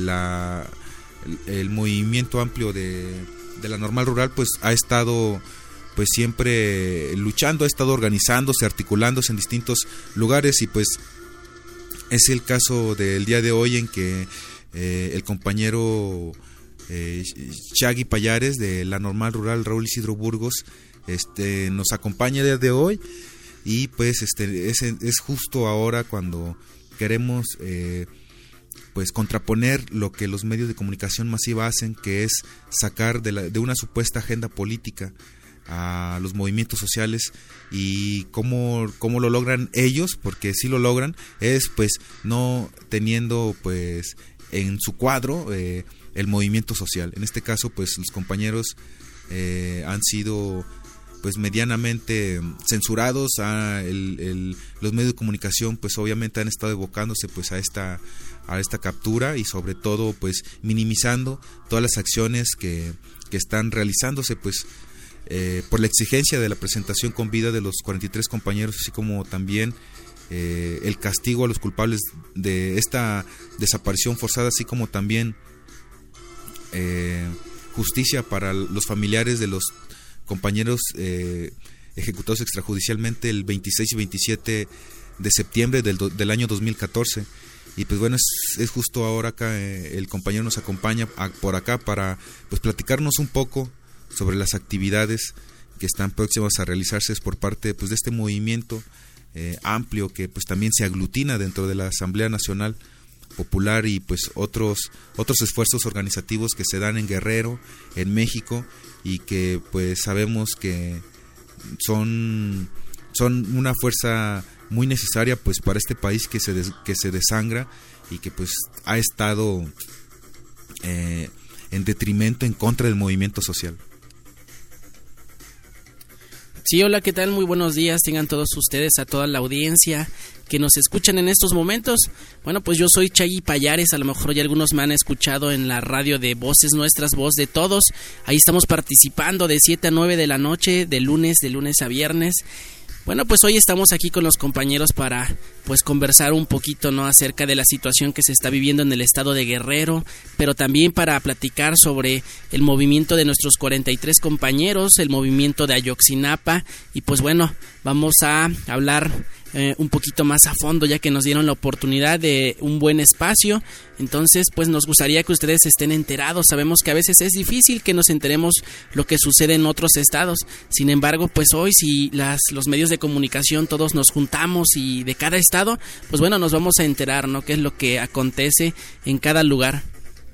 el movimiento amplio de la Normal Rural pues ha estado pues siempre luchando, ha estado organizándose, articulándose en distintos lugares, y pues es el caso del día de hoy en que el compañero Chagui Payares de la Normal Rural Raúl Isidro Burgos nos acompaña el día de hoy, y pues es justo ahora cuando queremos pues contraponer lo que los medios de comunicación masiva hacen, que es sacar de una supuesta agenda política a los movimientos sociales. Y cómo lo logran ellos, porque sí lo logran, es pues no teniendo pues en su cuadro el movimiento social. En este caso pues los compañeros han sido pues medianamente censurados. Los medios de comunicación pues obviamente han estado evocándose pues a esta captura, y sobre todo pues minimizando todas las acciones que están realizándose pues por la exigencia de la presentación con vida de los 43 compañeros, así como también el castigo a los culpables de esta desaparición forzada, así como también justicia para los familiares de los compañeros ejecutados extrajudicialmente el 26 y 27 de septiembre del año 2014. Y pues bueno, es justo ahora acá el compañero nos acompaña por acá para pues platicarnos un poco sobre las actividades que están próximas a realizarse por parte pues de este movimiento amplio, que pues también se aglutina dentro de la Asamblea Nacional Popular, y pues otros esfuerzos organizativos que se dan en Guerrero, en México, y que pues sabemos que son una fuerza muy necesaria pues para este país que se desangra, y que pues ha estado en detrimento, en contra del movimiento social. Sí, hola, ¿qué tal? Muy buenos días, tengan todos ustedes, a toda la audiencia que nos escuchan en estos momentos. Bueno, pues yo soy Chagui Payares, a lo mejor ya algunos me han escuchado en la radio de Voces Nuestras, Voz de Todos. Ahí estamos participando de 7 a 9 de la noche, de lunes a viernes. Bueno, pues hoy estamos aquí con los compañeros para pues conversar un poquito, ¿no?, acerca de la situación que se está viviendo en el estado de Guerrero, pero también para platicar sobre el movimiento de nuestros 43 compañeros, el movimiento de Ayotzinapa. Y pues bueno, vamos a hablar un poquito más a fondo, ya que nos dieron la oportunidad de un buen espacio. Entonces pues nos gustaría que ustedes estén enterados. Sabemos que a veces es difícil que nos enteremos lo que sucede en otros estados. Sin embargo, pues hoy si los medios de comunicación todos nos juntamos y de cada estado, pues bueno, nos vamos a enterar, ¿no?, qué es lo que acontece en cada lugar.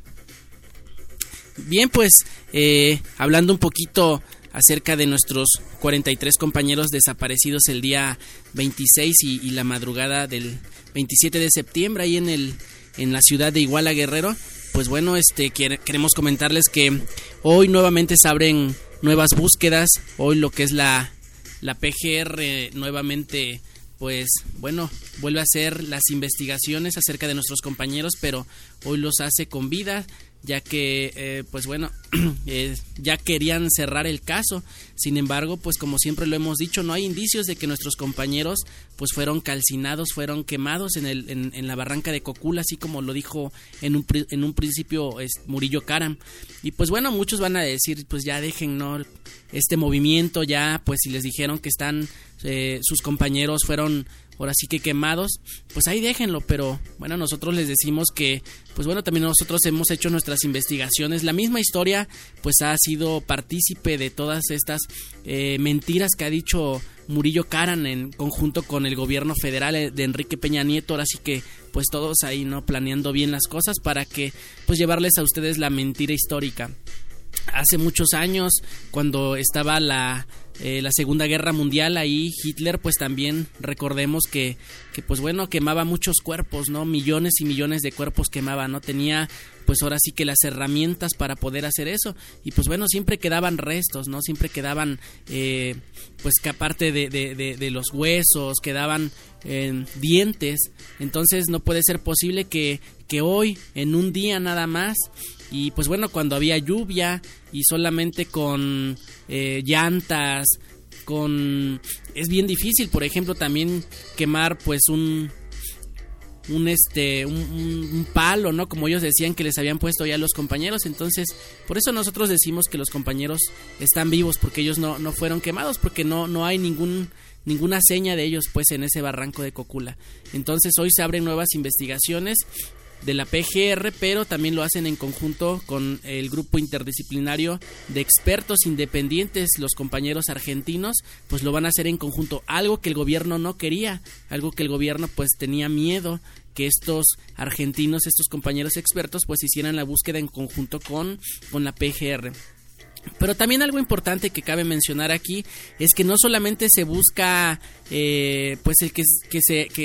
Bien, pues hablando un poquito acerca de nuestros 43 compañeros desaparecidos el día 26 y la madrugada del 27 de septiembre ahí en la ciudad de Iguala Guerrero, pues bueno, queremos comentarles que hoy nuevamente se abren nuevas búsquedas. Hoy lo que es la PGR nuevamente pues bueno, vuelve a hacer las investigaciones acerca de nuestros compañeros, pero hoy los hace con vida. ya que pues bueno, ya querían cerrar el caso. Sin embargo, pues como siempre lo hemos dicho, no hay indicios de que nuestros compañeros pues fueron calcinados, fueron quemados en la barranca de Cocula, así como lo dijo en un principio Murillo Karam. Y pues bueno, muchos van a decir, pues ya dejen, ¿no?, este movimiento, ya pues si les dijeron que están sus compañeros fueron ahora sí que quemados, pues ahí déjenlo. Pero bueno, nosotros les decimos que pues bueno, también nosotros hemos hecho nuestras investigaciones. La misma historia pues ha sido partícipe de todas estas mentiras que ha dicho Murillo Karam en conjunto con el gobierno federal de Enrique Peña Nieto. Ahora sí que pues todos ahí, ¿no?, planeando bien las cosas para que pues llevarles a ustedes la mentira histórica. Hace muchos años, cuando estaba la Segunda Guerra Mundial, ahí Hitler pues también recordemos que pues bueno, quemaba muchos cuerpos, ¿no? Millones y millones de cuerpos quemaba, ¿no? Tenía pues ahora sí que las herramientas para poder hacer eso. Y pues bueno, siempre quedaban restos, ¿no? Siempre quedaban pues que aparte de los huesos, quedaban dientes. Entonces no puede ser posible que hoy, en un día nada más, y pues bueno, cuando había lluvia y solamente con llantas, es bien difícil, por ejemplo, también quemar pues un palo, ¿no?, como ellos decían que les habían puesto ya los compañeros. Entonces, por eso nosotros decimos que los compañeros están vivos, porque ellos no fueron quemados, porque no hay ninguna seña de ellos pues en ese barranco de Cocula. Entonces hoy se abren nuevas investigaciones de la PGR, pero también lo hacen en conjunto con el grupo interdisciplinario de expertos independientes. Los compañeros argentinos pues lo van a hacer en conjunto, algo que el gobierno no quería, algo que el gobierno pues tenía miedo que estos argentinos, estos compañeros expertos pues hicieran la búsqueda en conjunto con la PGR. Pero también algo importante que cabe mencionar aquí es que no solamente se busca pues el que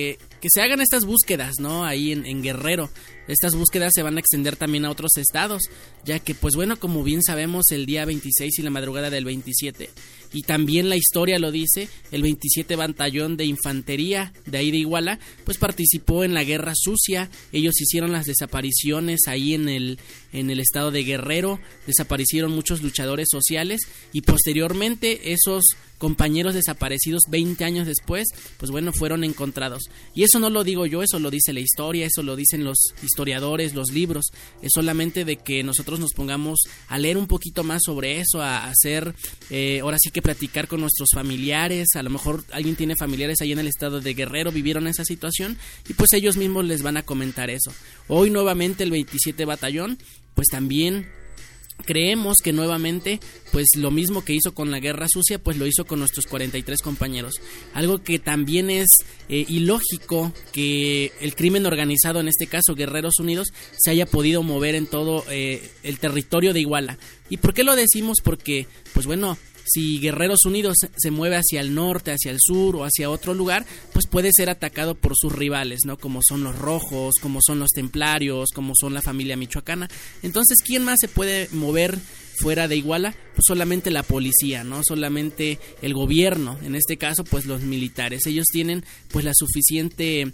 se hagan estas búsquedas, ¿no?, ahí en Guerrero. Estas búsquedas se van a extender también a otros estados, ya que pues bueno, como bien sabemos, el día 26 y la madrugada del 27, y también la historia lo dice, el 27 Batallón de Infantería de ahí de Iguala pues participó en la Guerra Sucia. Ellos hicieron las desapariciones ahí en el estado de Guerrero, desaparecieron muchos luchadores sociales, y posteriormente esos compañeros desaparecidos 20 años después pues bueno, fueron encontrados. Y eso no lo digo yo, eso lo dice la historia, eso lo dicen los historiadores, los libros. Es solamente de que nosotros nos pongamos a leer un poquito más sobre eso, a hacer ahora sí que platicar con nuestros familiares. A lo mejor alguien tiene familiares ahí en el estado de Guerrero, vivieron esa situación, y pues ellos mismos les van a comentar eso. Hoy nuevamente el 27 Batallón pues también creemos que nuevamente pues lo mismo que hizo con la Guerra Sucia pues lo hizo con nuestros 43 compañeros. Algo que también es ilógico, que el crimen organizado, en este caso Guerreros Unidos, se haya podido mover en todo el territorio de Iguala. ¿Y por qué lo decimos? Porque pues bueno, si Guerreros Unidos se mueve hacia el norte, hacia el sur o hacia otro lugar, pues puede ser atacado por sus rivales, ¿no? Como son los rojos, como son los templarios, como son la familia michoacana. Entonces, ¿quién más se puede mover fuera de Iguala? Pues solamente la policía, ¿no? Solamente el gobierno, en este caso, pues los militares. Ellos tienen pues la suficiente,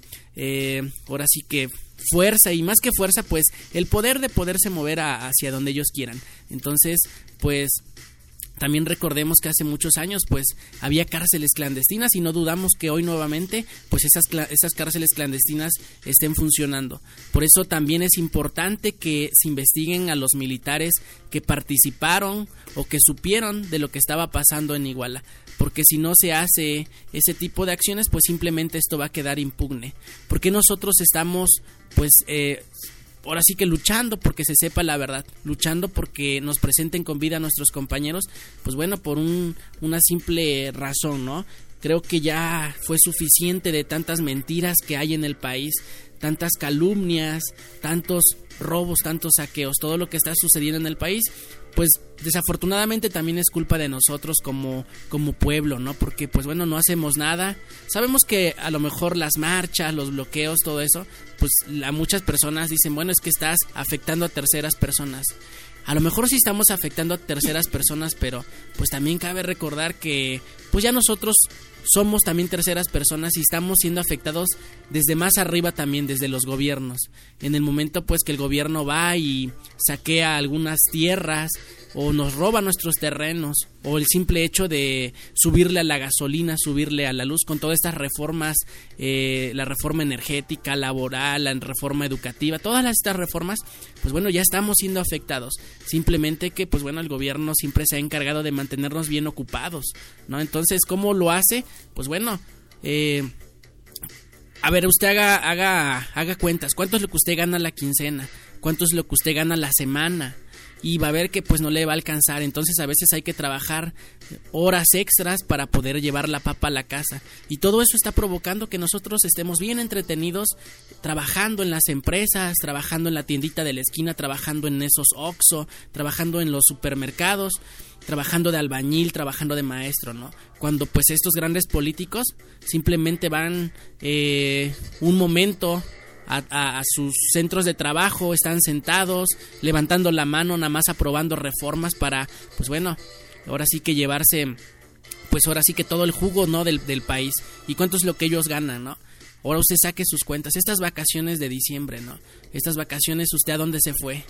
ahora sí que fuerza, y más que fuerza, pues el poder de poderse mover hacia donde ellos quieran. Entonces, pues también recordemos que hace muchos años pues había cárceles clandestinas, y no dudamos que hoy nuevamente pues esas cárceles clandestinas estén funcionando. Por eso también es importante que se investiguen a los militares que participaron o que supieron de lo que estaba pasando en Iguala, porque si no se hace ese tipo de acciones pues simplemente esto va a quedar impugne. Porque nosotros estamos pues ahora sí que luchando porque se sepa la verdad, luchando porque nos presenten con vida a nuestros compañeros, pues bueno, por una simple razón, ¿no? Creo que ya fue suficiente de tantas mentiras que hay en el país, tantas calumnias, tantos robos, tantos saqueos, todo lo que está sucediendo en el país. Pues desafortunadamente también es culpa de nosotros como pueblo, ¿no? Porque pues bueno, no hacemos nada. Sabemos que a lo mejor las marchas, los bloqueos, todo eso, pues a muchas personas dicen, bueno, es que estás afectando a terceras personas. A lo mejor sí estamos afectando a terceras personas, pero pues también cabe recordar que pues ya nosotros somos también terceras personas y estamos siendo afectados desde más arriba también, desde los gobiernos. En el momento pues que el gobierno va y saquea algunas tierras o nos roba nuestros terrenos, o el simple hecho de subirle a la gasolina, subirle a la luz, con todas estas reformas, la reforma energética, laboral, la reforma educativa, todas estas reformas, pues bueno, ya estamos siendo afectados. Simplemente que pues bueno, el gobierno siempre se ha encargado de mantenernos bien ocupados, ¿no? Entonces, ¿cómo lo hace? Pues bueno, a ver, usted haga cuentas. ¿Cuánto es lo que usted gana la quincena? ¿Cuánto es lo que usted gana la semana? Y va a ver que pues no le va a alcanzar. Entonces a veces hay que trabajar horas extras para poder llevar la papa a la casa, y todo eso está provocando que nosotros estemos bien entretenidos trabajando en las empresas, trabajando en la tiendita de la esquina, trabajando en esos Oxxo, trabajando en los supermercados, trabajando de albañil, trabajando de maestro, ¿no? Cuando pues estos grandes políticos simplemente van un momento a sus centros de trabajo, están sentados, levantando la mano, nada más aprobando reformas para, pues bueno, ahora sí que llevarse, pues ahora sí que todo el jugo, ¿no? del país. ¿Y cuánto es lo que ellos ganan, no? Ahora usted saque sus cuentas. Estas vacaciones de diciembre, ¿no? Estas vacaciones, ¿usted a dónde se fue?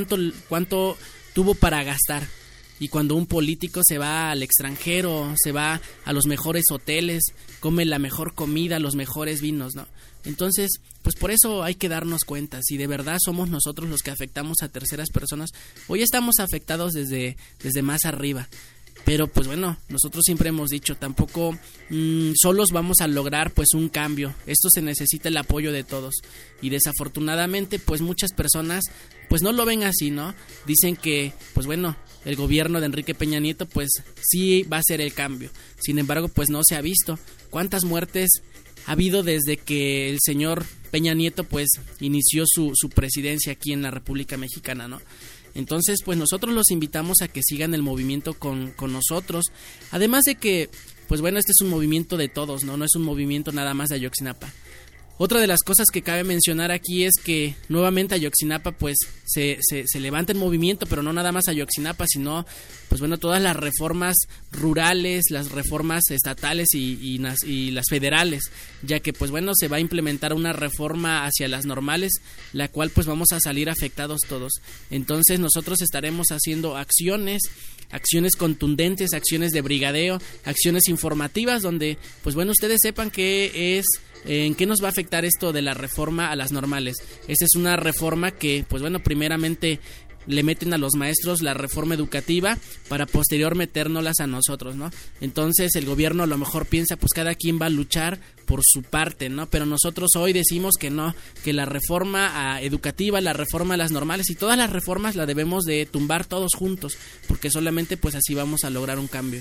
¿Cuánto tuvo para gastar? Y cuando un político se va al extranjero, se va a los mejores hoteles, come la mejor comida, los mejores vinos, ¿no? Entonces, pues por eso hay que darnos cuenta. Si de verdad somos nosotros los que afectamos a terceras personas, hoy estamos afectados desde más arriba. Pero pues bueno, nosotros siempre hemos dicho, tampoco solos vamos a lograr pues un cambio. Esto se necesita el apoyo de todos. Y desafortunadamente pues muchas personas pues no lo ven así, ¿no? Dicen que pues bueno, el gobierno de Enrique Peña Nieto pues sí va a ser el cambio. Sin embargo pues no se ha visto. ¿Cuántas muertes ha habido desde que el señor Peña Nieto pues inició su presidencia aquí en la República Mexicana, ¿no? Entonces, pues nosotros los invitamos a que sigan el movimiento con nosotros. Además de que, pues bueno, este es un movimiento de todos, ¿no? No es un movimiento nada más de Ayotzinapa. Otra de las cosas que cabe mencionar aquí es que nuevamente Ayotzinapa pues se levanta en movimiento, pero no nada más Ayotzinapa, sino pues bueno, todas las reformas rurales, las reformas estatales y las federales, ya que pues bueno, se va a implementar una reforma hacia las normales, la cual pues vamos a salir afectados todos. Entonces nosotros estaremos haciendo acciones contundentes, acciones de brigadeo, acciones informativas, donde pues bueno, ustedes sepan qué es, en qué nos va a afectar esto de la reforma a las normales. Esa es una reforma que pues bueno, primeramente le meten a los maestros la reforma educativa para posterior metérnoslas a nosotros, ¿no? Entonces el gobierno a lo mejor piensa pues cada quien va a luchar por su parte, ¿no? Pero nosotros hoy decimos que no, que la reforma educativa, la reforma a las normales y todas las reformas la debemos de tumbar todos juntos, porque solamente pues así vamos a lograr un cambio.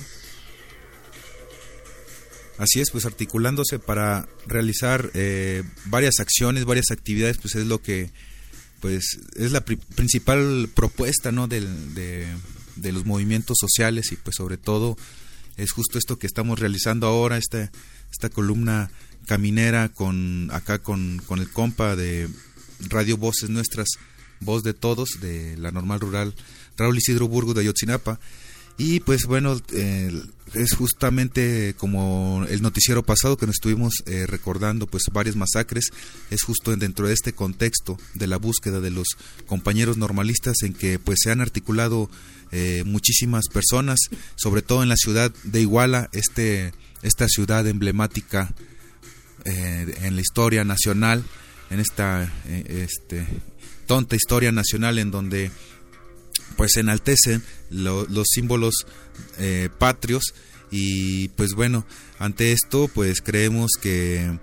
Así es, pues articulándose para realizar varias acciones, varias actividades, pues es lo que pues es la principal propuesta, ¿no? de los movimientos sociales, y pues sobre todo es justo esto que estamos realizando ahora, esta columna caminera con el compa de Radio Voces Nuestras, Voz de Todos, de la Normal Rural Raúl Isidro Burgos de Ayotzinapa. Y pues bueno, es justamente como el noticiero pasado que nos estuvimos recordando pues varias masacres, es justo dentro de este contexto de la búsqueda de los compañeros normalistas en que pues se han articulado muchísimas personas, sobre todo en la ciudad de Iguala, esta ciudad emblemática en la historia nacional, en esta tonta historia nacional en donde pues se enaltecen los símbolos patrios. Y pues bueno, ante esto pues creemos que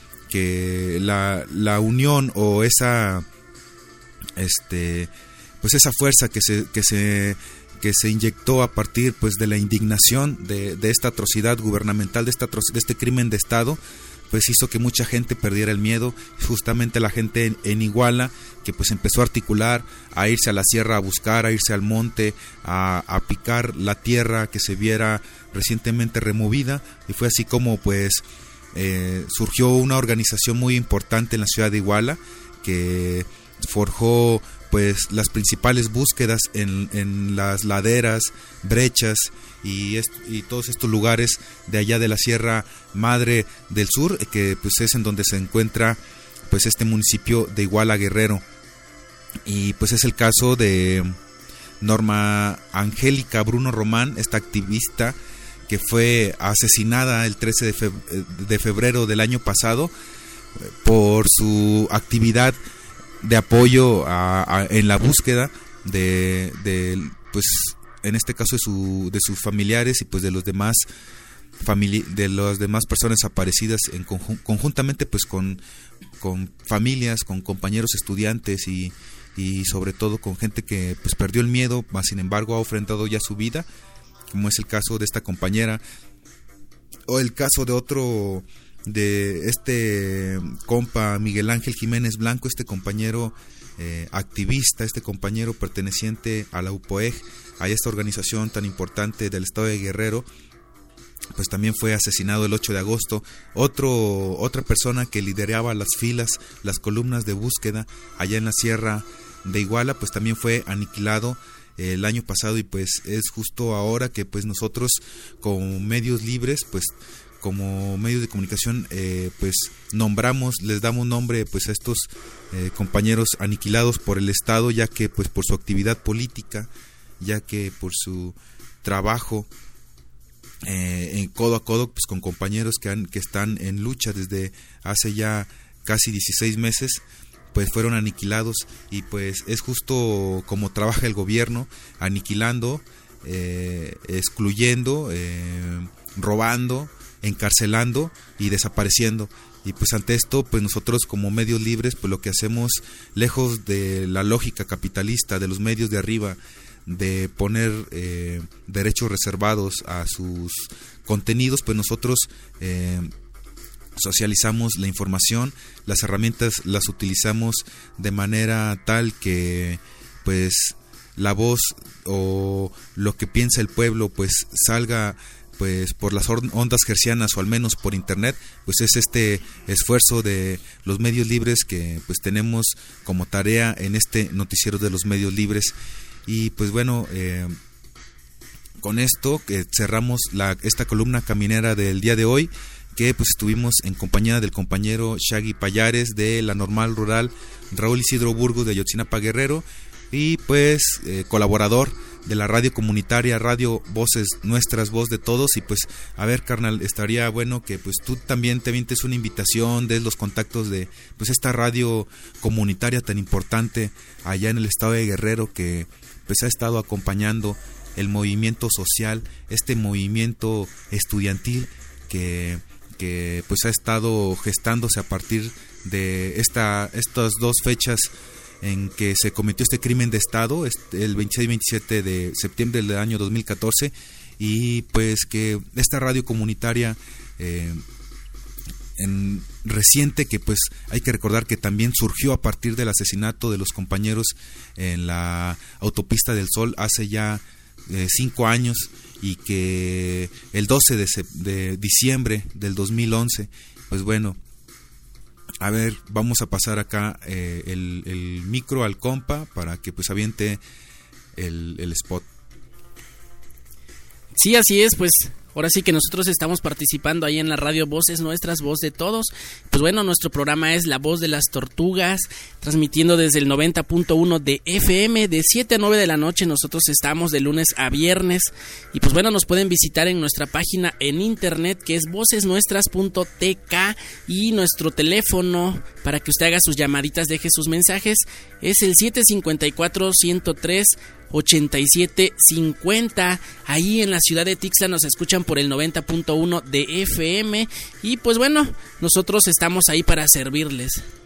la unión o esa pues esa fuerza que se inyectó a partir pues de la indignación de esta atrocidad gubernamental, de este crimen de Estado, pues hizo que mucha gente perdiera el miedo. Justamente la gente en Iguala, que pues empezó a articular, a irse a la sierra a buscar, a irse al monte, a picar la tierra que se viera recientemente removida, y fue así como pues surgió una organización muy importante en la ciudad de Iguala, que forjó pues las principales búsquedas en las laderas, brechas y todos estos lugares de allá de la Sierra Madre del Sur, que pues es en donde se encuentra pues este municipio de Iguala Guerrero. Y pues es el caso de Norma Angélica Bruno Román, esta activista que fue asesinada el 13 de febrero del año pasado por su actividad de apoyo en la búsqueda de pues en este caso de sus familiares y pues de los demás las demás personas desaparecidas conjuntamente pues con familias, con compañeros estudiantes y sobre todo con gente que pues perdió el miedo, mas sin embargo ha enfrentado ya su vida, como es el caso de esta compañera, o el caso de este compa Miguel Ángel Jiménez Blanco, este compañero activista, este compañero perteneciente a la UPOEG, a esta organización tan importante del estado de Guerrero, pues también fue asesinado el 8 de agosto. Otra persona que lideraba las filas, las columnas de búsqueda allá en la Sierra de Iguala, pues también fue aniquilado el año pasado, y pues es justo ahora que pues nosotros como medios libres, pues como medios de comunicación, pues les damos nombre pues a estos compañeros aniquilados por el Estado, ya que pues por su actividad política, ya que por su trabajo en codo a codo pues con compañeros que están en lucha desde hace ya casi 16 meses, pues fueron aniquilados. Y pues es justo como trabaja el gobierno, aniquilando, excluyendo, robando, encarcelando y desapareciendo. Y pues ante esto, pues nosotros como medios libres, pues lo que hacemos, lejos de la lógica capitalista de los medios de arriba, de poner derechos reservados a sus contenidos, pues nosotros socializamos la información, las herramientas las utilizamos de manera tal que pues la voz o lo que piensa el pueblo pues salga pues por las ondas hercianas, o al menos por internet. Pues es este esfuerzo de los medios libres que pues tenemos como tarea en este noticiero de los medios libres. Y pues bueno, con esto cerramos esta columna caminera del día de hoy, que pues estuvimos en compañía del compañero Shaggy Payares de la Normal Rural Raúl Isidro Burgos de Ayotzinapa Guerrero, y pues colaborador de la radio comunitaria Radio Voces Nuestras, voz de todos. Y pues a ver, carnal, estaría bueno que pues tú también te avientes una invitación, des los contactos de pues esta radio comunitaria tan importante allá en el estado de Guerrero, que pues ha estado acompañando el movimiento social, este movimiento estudiantil que pues ha estado gestándose a partir de estas dos fechas en que se cometió este crimen de Estado, el 26 y 27 de septiembre del año 2014, y pues que esta radio comunitaria reciente, que pues hay que recordar que también surgió a partir del asesinato de los compañeros en la Autopista del Sol hace ya 5 años, y que el 12 de diciembre del 2011, pues bueno, a ver, vamos a pasar acá el micro al compa para que pues aviente el spot. Sí, así es, pues ahora sí que nosotros estamos participando ahí en la radio Voces Nuestras, voz de todos. Pues bueno, nuestro programa es La Voz de las Tortugas, transmitiendo desde el 90.1 de FM, de 7 a 9 de la noche. Nosotros estamos de lunes a viernes. Y pues bueno, nos pueden visitar en nuestra página en internet, que es vocesnuestras.tk, y nuestro teléfono para que usted haga sus llamaditas, deje sus mensajes, es el 754-103-8750. Ahí en la ciudad de Tixla nos escuchan por el 90.1 de FM. Y pues bueno, nosotros estamos ahí para servirles.